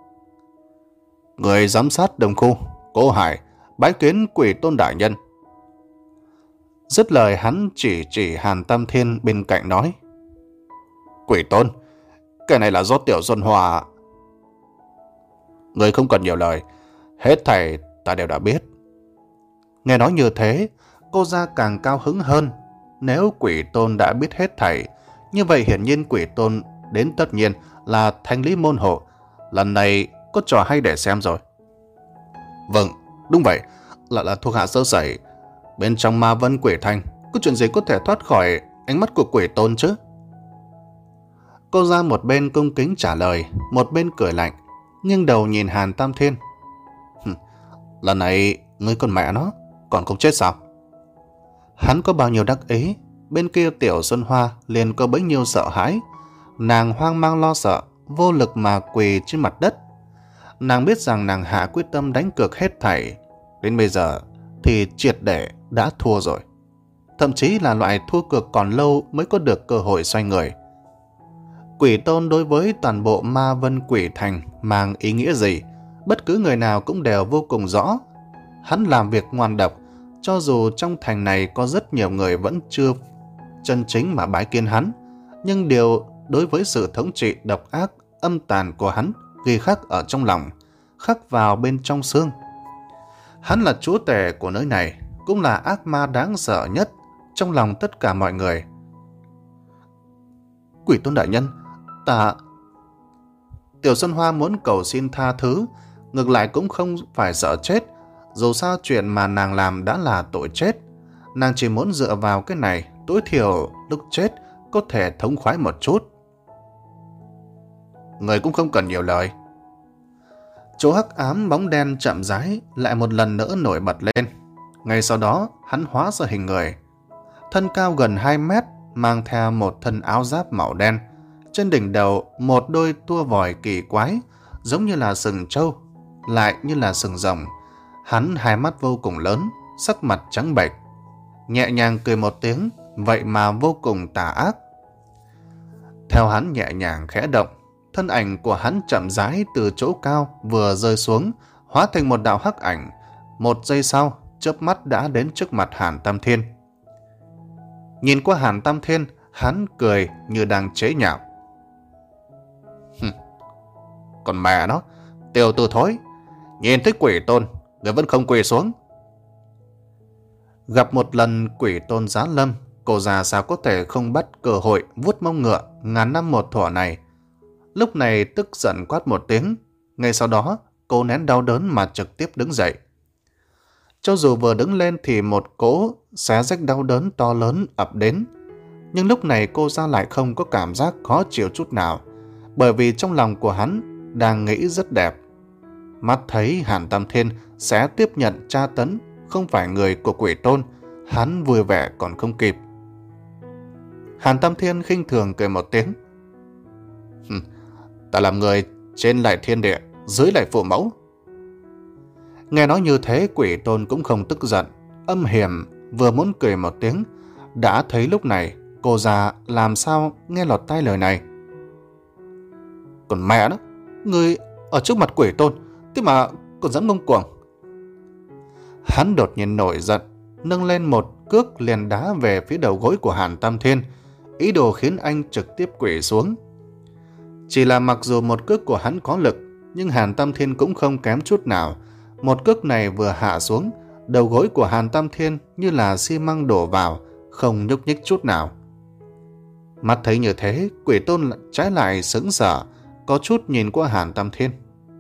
Người giám sát đồng khu, cô Hải, bái kiến Quỷ Tôn đại nhân. Dứt lời hắn chỉ chỉ Hàn Tam Thiên bên cạnh nói. Quỷ Tôn, cái này là do Tiểu Xuân Hoa. Người không cần nhiều lời, hết thảy ta đều đã biết. Nghe nói như thế, cô gia càng cao hứng hơn. Nếu Quỷ Tôn đã biết hết thảy, như vậy hiển nhiên Quỷ Tôn đến tất nhiên là thanh lý môn hộ. Lần này có trò hay để xem rồi. Vâng, đúng vậy, lại là thuộc hạ sơ sẩy. Bên trong Ma Vân Quỷ Thành, có chuyện gì có thể thoát khỏi ánh mắt của Quỷ Tôn chứ? Cô ra một bên cung kính trả lời, một bên cười lạnh, nghiêng đầu nhìn Hàn Tam Thiên. Lần này, ngươi con mẹ nó, còn không chết sao? Hắn có bao nhiêu đắc ý, bên kia Tiểu Xuân Hoa liền có bấy nhiêu sợ hãi. Nàng hoang mang lo sợ, vô lực mà quỳ trên mặt đất. Nàng biết rằng nàng hạ quyết tâm đánh cược hết thảy, đến bây giờ thì triệt để đã thua rồi. Thậm chí là loại thua cược còn lâu mới có được cơ hội xoay người. Quỷ Tôn đối với toàn bộ Ma Vân Quỷ Thành mang ý nghĩa gì, bất cứ người nào cũng đều vô cùng rõ. Hắn làm việc ngoan độc, cho dù trong thành này có rất nhiều người vẫn chưa chân chính mà bái kiến hắn, nhưng điều đối với sự thống trị độc ác, âm tàn của hắn ghi khắc ở trong lòng, khắc vào bên trong xương. Hắn là chúa tể của nơi này, cũng là ác ma đáng sợ nhất trong lòng tất cả mọi người. Quỷ Tôn đại nhân, ta... Tiểu Xuân Hoa muốn cầu xin tha thứ, ngược lại cũng không phải sợ chết. Dù sao chuyện mà nàng làm đã là tội chết. Nàng chỉ muốn dựa vào cái này, tối thiểu lúc chết có thể thống khoái một chút. Người cũng không cần nhiều lời. Chỗ hắc ám bóng đen chậm rãi lại một lần nữa nổi bật lên. Ngay sau đó hắn hóa ra hình người. Thân cao gần hai mét, mang theo một thân áo giáp màu đen. Trên đỉnh đầu một đôi tua vòi kỳ quái, giống như là sừng trâu, lại như là sừng rồng. Hắn hai mắt vô cùng lớn, sắc mặt trắng bệch. Nhẹ nhàng cười một tiếng, vậy mà vô cùng tà ác. Theo hắn nhẹ nhàng khẽ động, thân ảnh của hắn chậm rãi từ chỗ cao vừa rơi xuống, hóa thành một đạo hắc ảnh. Một giây sau, chớp mắt đã đến trước mặt Hàn Tam Thiên. Nhìn qua Hàn Tam Thiên, hắn cười như đang chế nhạo. Còn mẹ nó, tiểu tử thối, nhìn thấy Quỷ Tôn, người vẫn không quỳ xuống. Gặp một lần Quỷ Tôn giá lâm, cô già sao có thể không bắt cơ hội vuốt mông ngựa ngàn năm một thuở này. Lúc này tức giận quát một tiếng, ngay sau đó cô nén đau đớn mà trực tiếp đứng dậy. Cho dù vừa đứng lên thì một cỗ xé rách đau đớn to lớn ập đến, nhưng lúc này cô ra lại không có cảm giác khó chịu chút nào, bởi vì trong lòng của hắn đang nghĩ rất đẹp. Mắt thấy Hàn Tam Thiên sẽ tiếp nhận tra tấn không phải người của Quỷ Tôn, hắn vui vẻ còn không kịp. Hàn Tam Thiên khinh thường cười một tiếng. Ta làm người trên lại thiên địa, dưới lại phụ mẫu. Nghe nói như thế, Quỷ Tôn cũng không tức giận, âm hiểm vừa muốn cười một tiếng, đã thấy lúc này cô già làm sao nghe lọt tai lời này. Còn mẹ nó, người ở trước mặt Quỷ Tôn, thế mà còn dám ngông cuồng. Hắn đột nhiên nổi giận, nâng lên một cước liền đá về phía đầu gối của Hàn Tam Thiên, ý đồ khiến anh trực tiếp quỳ xuống. Chỉ là mặc dù một cước của hắn có lực, nhưng Hàn Tam Thiên cũng không kém chút nào. Một cước này vừa hạ xuống, đầu gối của Hàn Tam Thiên như là xi măng đổ vào, không nhúc nhích chút nào. Mắt thấy như thế, Quỷ Tôn trái lại sững sờ, có chút nhìn qua Hàn Tam Thiên.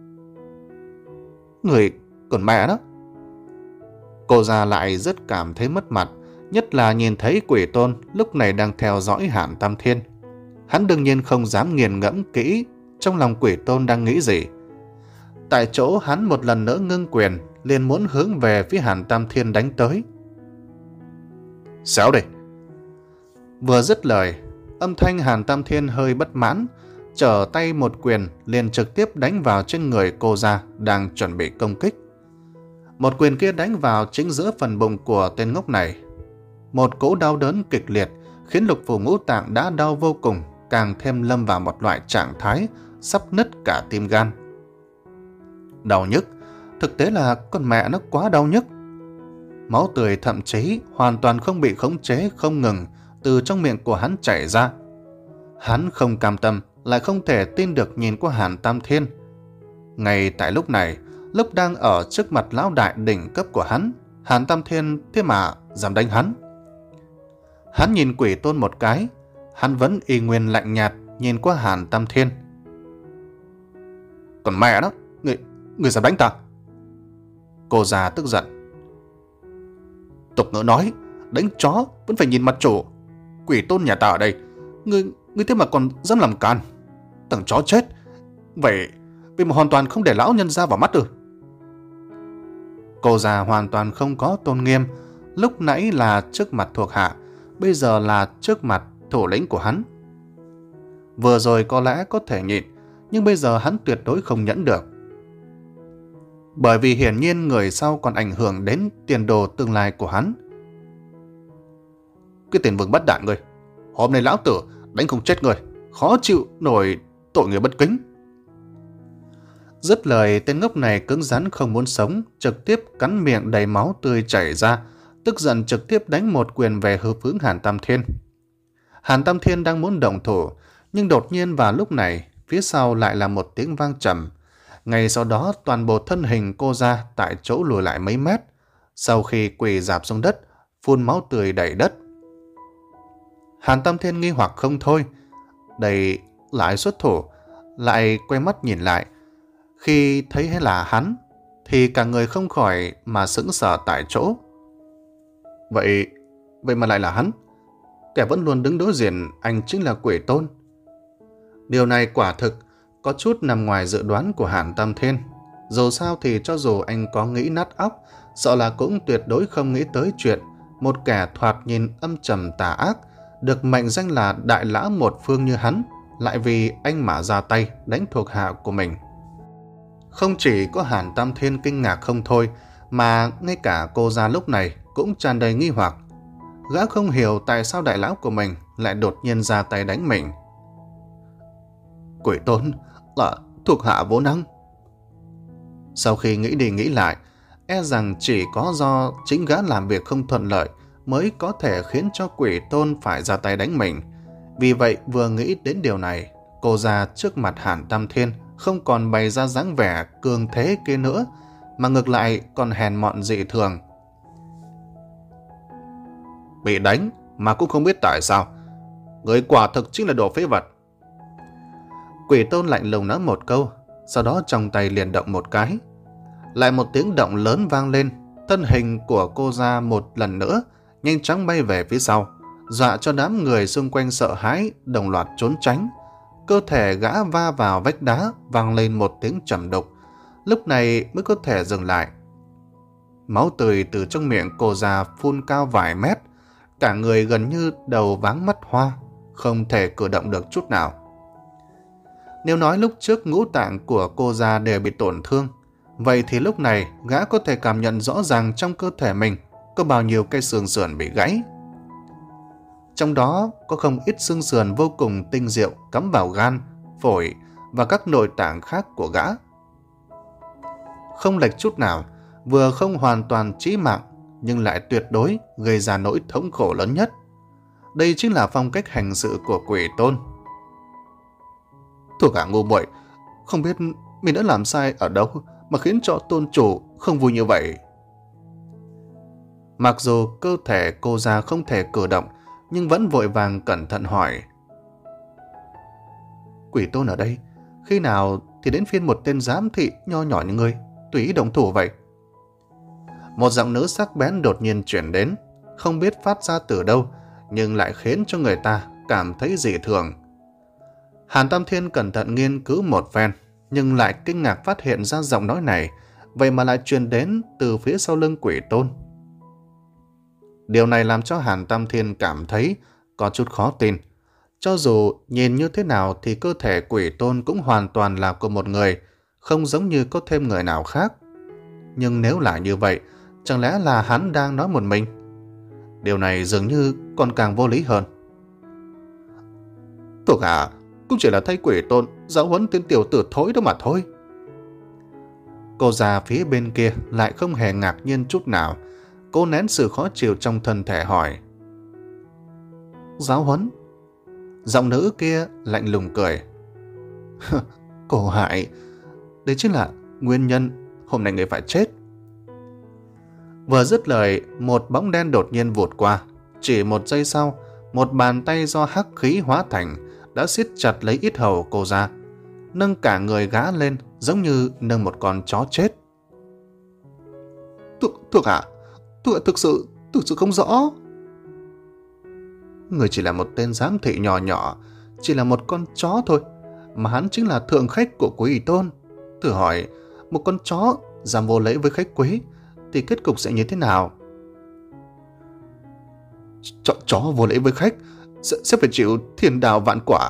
Người còn mẹ đó. Cô già lại rất cảm thấy mất mặt, nhất là nhìn thấy Quỷ Tôn lúc này đang theo dõi Hàn Tam Thiên. Hắn đương nhiên không dám nghiền ngẫm kỹ trong lòng Quỷ Tôn đang nghĩ gì. Tại chỗ hắn một lần nữa ngưng quyền, liền muốn hướng về phía Hàn Tam Thiên đánh tới. Xéo đi. Vừa dứt lời, âm thanh Hàn Tam Thiên hơi bất mãn, trở tay một quyền liền trực tiếp đánh vào trên người cô già đang chuẩn bị công kích. Một quyền kia đánh vào chính giữa phần bụng của tên ngốc này. Một cỗ đau đớn kịch liệt khiến lục phủ ngũ tạng đã đau vô cùng, càng thêm lâm vào một loại trạng thái sắp nứt cả tim gan. Đau nhức, thực tế là con mẹ nó quá đau nhức. Máu tươi thậm chí hoàn toàn không bị khống chế không ngừng từ trong miệng của hắn chảy ra. Hắn không cam tâm, lại không thể tin được nhìn qua Hàn Tam Thiên. Ngay tại lúc này, lúc đang ở trước mặt lão đại đỉnh cấp của hắn, Hàn Tam Thiên thế mà dám đánh hắn. Hắn nhìn Quỷ Tôn một cái, hắn vẫn y nguyên lạnh nhạt nhìn qua Hàn Tam Thiên. Còn mẹ đó, người, người dám đánh ta? Cô già tức giận. Tục ngữ nói, đánh chó vẫn phải nhìn mặt chủ. Quỷ Tôn nhà ta ở đây, ngươi, ngươi thế mà còn dám làm can. Thằng chó chết. Vậy, vì mà hoàn toàn không để lão nhân ra vào mắt ư? Cô già hoàn toàn không có tôn nghiêm. Lúc nãy là trước mặt thuộc hạ, bây giờ là trước mặt thủ lĩnh của hắn. Vừa rồi có lẽ có thể nhịn, nhưng bây giờ hắn tuyệt đối không nhẫn được. Bởi vì hiển nhiên người sau còn ảnh hưởng đến tiền đồ tương lai của hắn. Cái tiền vương bất đạn người, hôm nay lão tử đánh không chết người, khó chịu nổi tội người bất kính. Dứt lời, tên ngốc này cứng rắn không muốn sống, trực tiếp cắn miệng đầy máu tươi chảy ra, tức giận trực tiếp đánh một quyền về hướng hướng Hàn Tam Thiên. Hàn Tam Thiên đang muốn động thủ, nhưng đột nhiên vào lúc này, phía sau lại là một tiếng vang trầm. Ngay sau đó toàn bộ thân hình cô ra tại chỗ lùi lại mấy mét, sau khi quỳ rạp xuống đất, phun máu tươi đầy đất. Hàn Tam Thiên nghi hoặc không thôi. Đây lại xuất thủ, lại quay mắt nhìn lại. Khi thấy là hắn, thì cả người không khỏi mà sững sờ tại chỗ. Vậy, vậy mà lại là hắn. Kẻ vẫn luôn đứng đối diện anh chính là Quỷ Tôn. Điều này quả thực có chút nằm ngoài dự đoán của Hàn Tam Thiên. Dù sao thì cho dù anh có nghĩ nát óc, sợ là cũng tuyệt đối không nghĩ tới chuyện một kẻ thoạt nhìn âm trầm tà ác, được mệnh danh là đại lão một phương như hắn, lại vì anh mà ra tay đánh thuộc hạ của mình. Không chỉ có Hàn Tam Thiên kinh ngạc không thôi, mà ngay cả cô gia lúc này cũng tràn đầy nghi hoặc. Gã không hiểu tại sao đại lão của mình lại đột nhiên ra tay đánh mình. Quỷ Tôn là thuộc hạ vô năng. Sau khi nghĩ đi nghĩ lại, e rằng chỉ có do chính gã làm việc không thuận lợi mới có thể khiến cho Quỷ Tôn phải ra tay đánh mình. Vì vậy vừa nghĩ đến điều này, cô ra trước mặt Hàn Tam Thiên không còn bày ra dáng vẻ cường thế kia nữa, mà ngược lại còn hèn mọn dị thường. Bị đánh mà cũng không biết tại sao. Người quả thực chính là đồ phế vật. Quỷ Tôn lạnh lùng nói một câu, sau đó trong tay liền động một cái. Lại một tiếng động lớn vang lên, thân hình của cô ra một lần nữa nhanh chóng bay về phía sau, dọa cho đám người xung quanh sợ hãi đồng loạt trốn tránh. Cơ thể gã va vào vách đá, vang lên một tiếng trầm đục, lúc này mới có thể dừng lại. Máu tươi từ trong miệng cô ra phun cao vài mét, cả người gần như đầu váng mắt hoa, không thể cử động được chút nào. Nếu nói lúc trước ngũ tạng của cô ra đều bị tổn thương, vậy thì lúc này gã có thể cảm nhận rõ ràng trong cơ thể mình có bao nhiêu cây xương sườn bị gãy. Trong đó có không ít xương sườn vô cùng tinh diệu cắm vào gan, phổi và các nội tạng khác của gã. Không lệch chút nào, vừa không hoàn toàn chí mạng, nhưng lại tuyệt đối gây ra nỗi thống khổ lớn nhất. Đây chính là phong cách hành sự của Quỷ Tôn. Thuộc hạ ngu muội, không biết mình đã làm sai ở đâu mà khiến cho tôn chủ không vui như vậy. Mặc dù cơ thể cô ra không thể cử động, nhưng vẫn vội vàng cẩn thận hỏi. Quỷ Tôn ở đây, khi nào thì đến phiên một tên giám thị nho nhỏ như ngươi tùy ý động thủ vậy? Một giọng nữ sắc bén đột nhiên chuyển đến, không biết phát ra từ đâu, nhưng lại khiến cho người ta cảm thấy dị thường. Hàn Tam Thiên cẩn thận nghiên cứu một phen, nhưng lại kinh ngạc phát hiện ra giọng nói này, vậy mà lại truyền đến từ phía sau lưng Quỷ Tôn. Điều này làm cho Hàn Tam Thiên cảm thấy có chút khó tin. Cho dù nhìn như thế nào thì cơ thể Quỷ Tôn cũng hoàn toàn là của một người, không giống như có thêm người nào khác. Nhưng nếu là như vậy, chẳng lẽ là hắn đang nói một mình? Điều này dường như còn càng vô lý hơn. Thuộc hạ cũng chỉ là thay Quỷ Tôn giáo huấn tên tiểu tử thối đó mà thôi. Cô già phía bên kia lại không hề ngạc nhiên chút nào. Cô nén sự khó chịu trong thân thể hỏi. Giáo huấn? Giọng nữ kia lạnh lùng cười. Cô hại, đấy chính là nguyên nhân hôm nay người phải chết. Vừa dứt lời, một bóng đen đột nhiên vụt qua. Chỉ một giây sau, một bàn tay do hắc khí hóa thành đã siết chặt lấy yết hầu cô ra, nâng cả người gã lên giống như nâng một con chó chết. Thuộc, thuộc hạ, thuộc hạ thực sự, thực sự không rõ. Người chỉ là một tên giám thị nhỏ nhỏ, chỉ là một con chó thôi, mà hắn chính là thượng khách của Quỷ Tôn. Thử hỏi, một con chó dám vô lễ với khách quý thì kết cục sẽ như thế nào? Ch chó vô lễ với khách sẽ, sẽ phải chịu thiên đào vạn quả.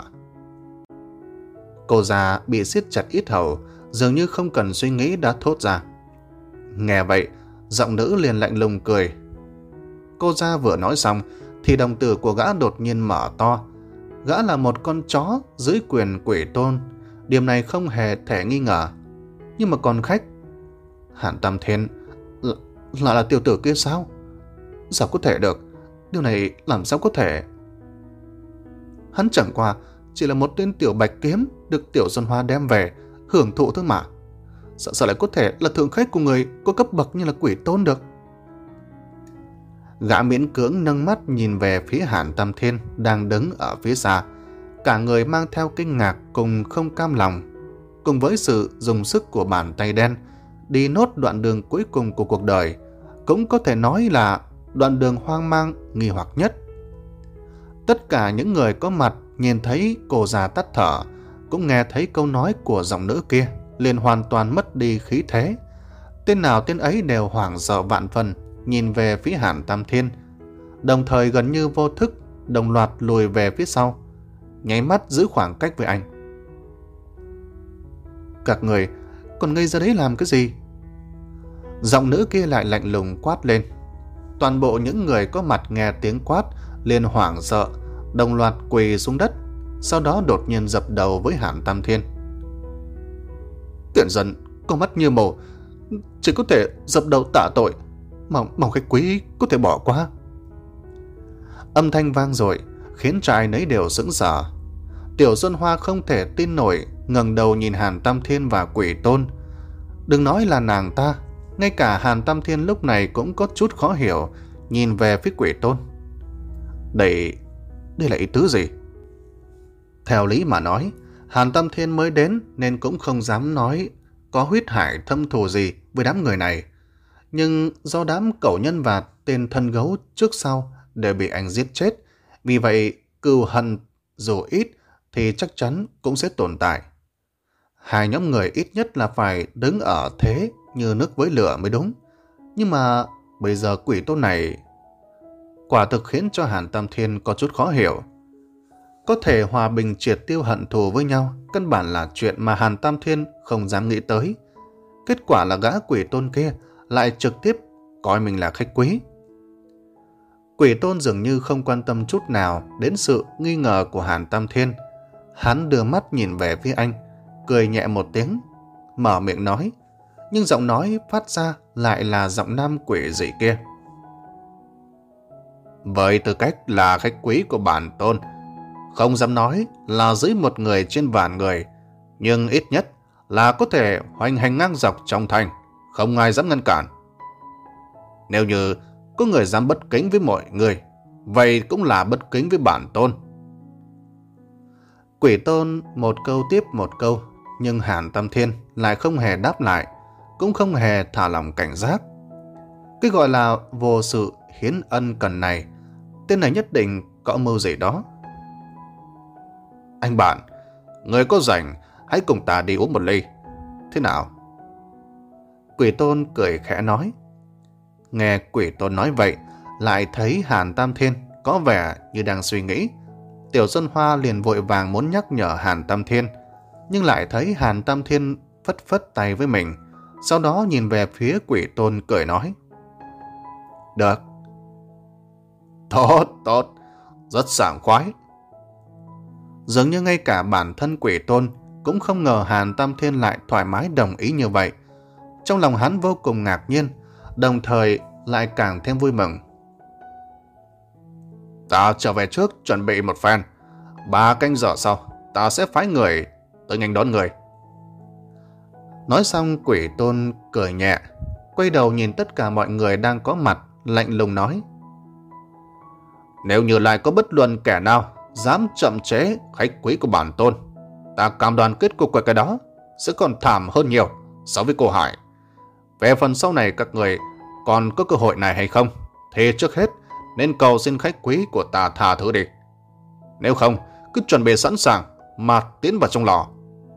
Cô già bị siết chặt yết hầu, dường như không cần suy nghĩ đã thốt ra. Nghe vậy, giọng nữ liền lạnh lùng cười. Cô già vừa nói xong thì đồng tử của gã đột nhiên mở to. Gã là một con chó dưới quyền Quỷ Tôn, điểm này không hề thể nghi ngờ. Nhưng mà còn khách, Hàn Tam Thiên là, là là tiểu tử kia sao? Sao có thể được? Điều này làm sao có thể? Hắn chẳng qua chỉ là một tên tiểu bạch kiếm được Tiểu Xuân Hoa đem về hưởng thụ thôi mà. Sao, sao lại có thể là thượng khách của người có cấp bậc như là Quỷ Tôn được? Gã miễn cưỡng nâng mắt nhìn về phía Hàn Tam Thiên đang đứng ở phía xa. cả người mang theo kinh ngạc cùng không cam lòng, cùng với sự dùng sức của bàn tay đen, đi nốt đoạn đường cuối cùng của cuộc đời, cũng có thể nói là đoạn đường hoang mang, nghi hoặc nhất. Tất cả những người có mặt nhìn thấy cô già tắt thở, cũng nghe thấy câu nói của giọng nữ kia, liền hoàn toàn mất đi khí thế. Tên nào tên ấy đều hoảng sợ vạn phần, nhìn về phía Hàn Tam Thiên, đồng thời gần như vô thức, đồng loạt lùi về phía sau, nháy mắt giữ khoảng cách với anh. Các người còn ngây ra đấy làm cái gì? Giọng nữ kia lại lạnh lùng quát lên. Toàn bộ những người có mặt nghe tiếng quát liền hoảng sợ, đồng loạt quỳ xuống đất, sau đó đột nhiên dập đầu với Hàn Tam Thiên. Tiện dân có mắt như mù, chỉ có thể dập đầu tạ tội, mong mong khách quý có thể bỏ qua. Âm thanh vang dội khiến cho ai nấy đều sững sờ. Tiểu Xuân Hoa không thể tin nổi, ngẩng đầu nhìn Hàn Tam Thiên và Quỷ Tôn. Đừng nói là nàng ta, ngay cả Hàn Tam Thiên lúc này cũng có chút khó hiểu, nhìn về phía Quỷ Tôn. Đây, đây là ý tứ gì? Theo lý mà nói, Hàn Tam Thiên mới đến nên cũng không dám nói có huyết hải thâm thù gì với đám người này. Nhưng do đám cẩu nhân và tên thân gấu trước sau đều bị anh giết chết, vì vậy cừu hận dù ít thì chắc chắn cũng sẽ tồn tại. Hai nhóm người ít nhất là phải đứng ở thế như nước với lửa mới đúng. Nhưng mà bây giờ Quỷ Tôn này quả thực khiến cho Hàn Tam Thiên có chút khó hiểu. Có thể hòa bình triệt tiêu hận thù với nhau, căn bản là chuyện mà Hàn Tam Thiên không dám nghĩ tới. Kết quả là gã Quỷ Tôn kia lại trực tiếp coi mình là khách quý. Quỷ Tôn dường như không quan tâm chút nào đến sự nghi ngờ của Hàn Tam Thiên. Hắn đưa mắt nhìn về phía anh, cười nhẹ một tiếng, mở miệng nói, nhưng giọng nói phát ra lại là giọng nam quỷ dị kia. Với tư cách là khách quý của bản tôn, không dám nói là dưới một người trên vạn người, nhưng ít nhất là có thể hoành hành ngang dọc trong thành, không ai dám ngăn cản. Nếu như có người dám bất kính với mọi người, vậy cũng là bất kính với bản tôn. Quỷ Tôn một câu tiếp một câu, nhưng Hàn Tam Thiên lại không hề đáp lại, cũng không hề thả lòng cảnh giác. Cái gọi là vô sự hiến ân cần này, tên này nhất định có mưu gì đó. Anh bạn, người có rảnh, hãy cùng ta đi uống một ly. Thế nào? Quỷ Tôn cười khẽ nói. Nghe Quỷ Tôn nói vậy, lại thấy Hàn Tam Thiên có vẻ như đang suy nghĩ. Tiểu Xuân Hoa liền vội vàng muốn nhắc nhở Hàn Tam Thiên, nhưng lại thấy Hàn Tam Thiên phất phất tay với mình, sau đó nhìn về phía Quỷ Tôn cười nói. Được. Tốt, tốt, rất sảng khoái. Dường như ngay cả bản thân Quỷ Tôn cũng không ngờ Hàn Tam Thiên lại thoải mái đồng ý như vậy. Trong lòng hắn vô cùng ngạc nhiên, đồng thời lại càng thêm vui mừng. Ta trở về trước chuẩn bị một phen. Ba canh giờ sau, ta sẽ phái người tới nghênh đón người. Nói xong, Quỷ Tôn cười nhẹ, quay đầu nhìn tất cả mọi người đang có mặt, lạnh lùng nói. Nếu như lại có bất luận kẻ nào dám chậm trễ khách quý của bản tôn, ta cam đoan kết cục của cái đó sẽ còn thảm hơn nhiều so với cô Hải. Về phần sau này các người còn có cơ hội này hay không, thì trước hết nên cầu xin khách quý của ta tha thứ đi. Nếu không, cứ chuẩn bị sẵn sàng mà tiến vào trong lò.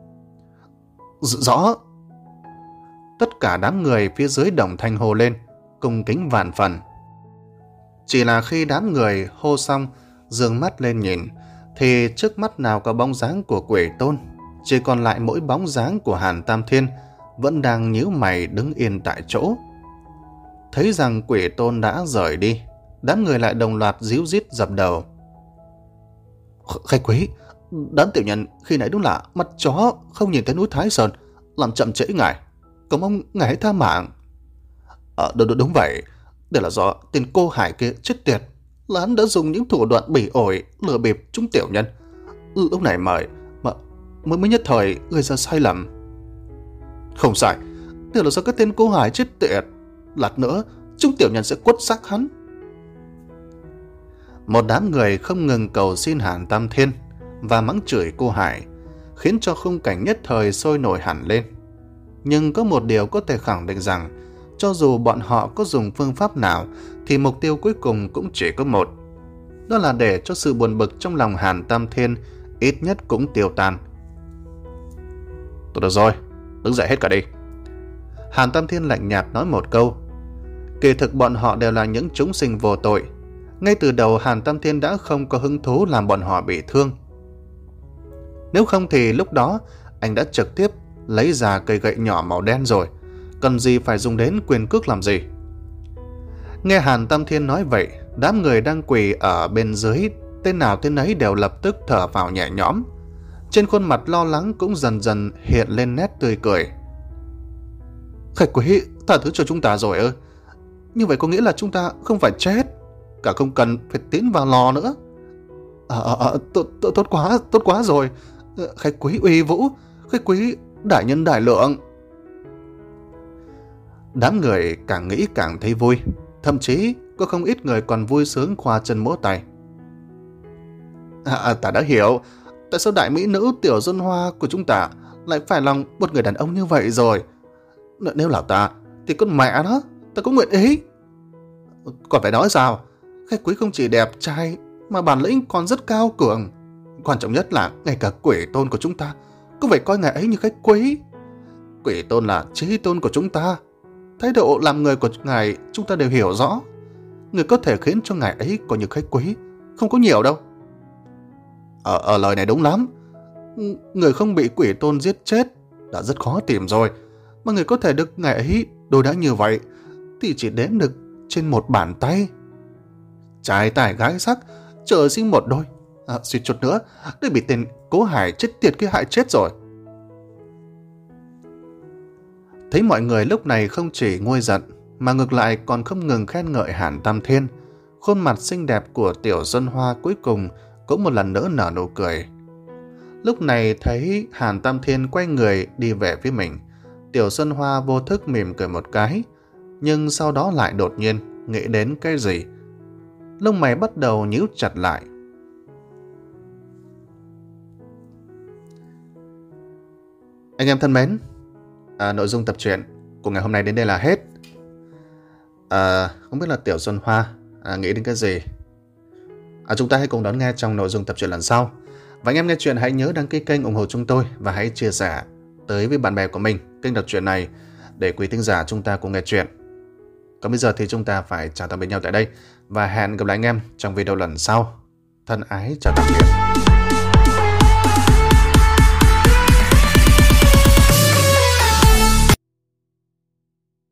Rõ. Tất cả đám người phía dưới đồng thanh hô lên, cung kính vạn phần. Chỉ là khi đám người hô xong, dương mắt lên nhìn, thì trước mắt nào có bóng dáng của Quỷ Tôn, chỉ còn lại mỗi bóng dáng của Hàn Tam Thiên vẫn đang nhíu mày đứng yên tại chỗ. Thấy rằng Quỷ Tôn đã rời đi, đám người lại đồng loạt díu dít dập đầu. Khách quý, đám tiểu nhân khi nãy đúng là mắt chó không nhìn thấy núi Thái Sơn, làm chậm trễ ngài, cầu mong ngài hãy tha mạng. Ờ, đúng, đúng vậy, đây là do tên cô Hải kia chết tiệt, là hắn đã dùng những thủ đoạn bỉ ổi lừa bịp chúng tiểu nhân. Lúc này mời mà mới mới nhất thời gây ra sai lầm. Không sai, đây là do cái tên cô Hải chết tiệt. Lát nữa chúng tiểu nhân sẽ quất xác hắn. Một đám người không ngừng cầu xin Hàn Tam Thiên, và mắng chửi cô Hải, khiến cho khung cảnh nhất thời sôi nổi hẳn lên. Nhưng có một điều có thể khẳng định rằng, cho dù bọn họ có dùng phương pháp nào, thì mục tiêu cuối cùng cũng chỉ có một. Đó là để cho sự buồn bực trong lòng Hàn Tam Thiên ít nhất cũng tiêu tan. Tốt được rồi, đứng dậy hết cả đi. Hàn Tam Thiên lạnh nhạt nói một câu. Kỳ thực bọn họ đều là những chúng sinh vô tội. Ngay từ đầu Hàn Tam Thiên đã không có hứng thú làm bọn họ bị thương. Nếu không thì lúc đó anh đã trực tiếp lấy ra cây gậy nhỏ màu đen rồi, cần gì phải dùng đến quyền cước làm gì. Nghe Hàn Tam Thiên nói vậy, đám người đang quỳ ở bên dưới tên nào tên ấy đều lập tức thở vào nhẹ nhõm. Trên khuôn mặt lo lắng cũng dần dần hiện lên nét tươi cười. Khách quý tha thứ cho chúng ta rồi ư? Như vậy có nghĩa là chúng ta không phải chết, cả không cần phải tiến vào lò nữa. À, à, à, tốt, tốt, tốt quá, tốt quá rồi. Khách quý uy vũ, khách quý đại nhân đại lượng. Đám người càng nghĩ càng thấy vui, thậm chí có không ít người còn vui sướng khoa chân múa tay. À, à, ta đã hiểu tại sao đại mỹ nữ Tiểu Xuân Hoa của chúng ta lại phải lòng một người đàn ông như vậy rồi. N- nếu là ta thì con mẹ nó, ta cũng nguyện ý. Còn phải nói sao, khách quý không chỉ đẹp trai mà bản lĩnh còn rất cao cường. Quan trọng nhất là ngay cả quỷ tôn của chúng ta cũng phải coi ngài ấy như khách quý. Quỷ tôn là chí tôn của chúng ta, thái độ làm người của ngài chúng ta đều hiểu rõ. Người có thể khiến cho ngài ấy có như khách quý không có nhiều đâu. Ở, ở lời này đúng lắm. Người không bị quỷ tôn giết chết đã rất khó tìm rồi, mà người có thể được ngài ấy đối đãi như vậy thì chỉ đếm được trên một bàn tay. Trai tài gái sắc, trời sinh một đôi. À, suýt chút nữa để bị tên Cố Hải chết tiệt kia hại chết rồi. Thấy mọi người lúc này không chỉ nguôi giận mà ngược lại còn không ngừng khen ngợi Hàn Tam Thiên, khuôn mặt xinh đẹp của Tiểu Xuân Hoa cuối cùng cũng một lần nữa nở nụ cười. Lúc này thấy Hàn Tam Thiên quay người đi về phía mình, Tiểu Xuân Hoa vô thức mỉm cười một cái, nhưng sau đó lại đột nhiên nghĩ đến cái gì. Lông mày bắt đầu nhíu chặt lại. Anh em thân mến, à, nội dung tập truyện của ngày hôm nay đến đây là hết. À, không biết là Tiểu Xuân Hoa à, nghĩ đến cái gì? À, chúng ta hãy cùng đón nghe trong nội dung tập truyện lần sau. Và anh em nghe chuyện hãy nhớ đăng ký kênh ủng hộ chúng tôi và hãy chia sẻ tới với bạn bè của mình kênh đọc truyện này để quý thính giả chúng ta cùng nghe chuyện. Còn bây giờ thì chúng ta phải chào tạm biệt nhau tại đây và hẹn gặp lại anh em trong video lần sau. Thân ái chào tạm biệt.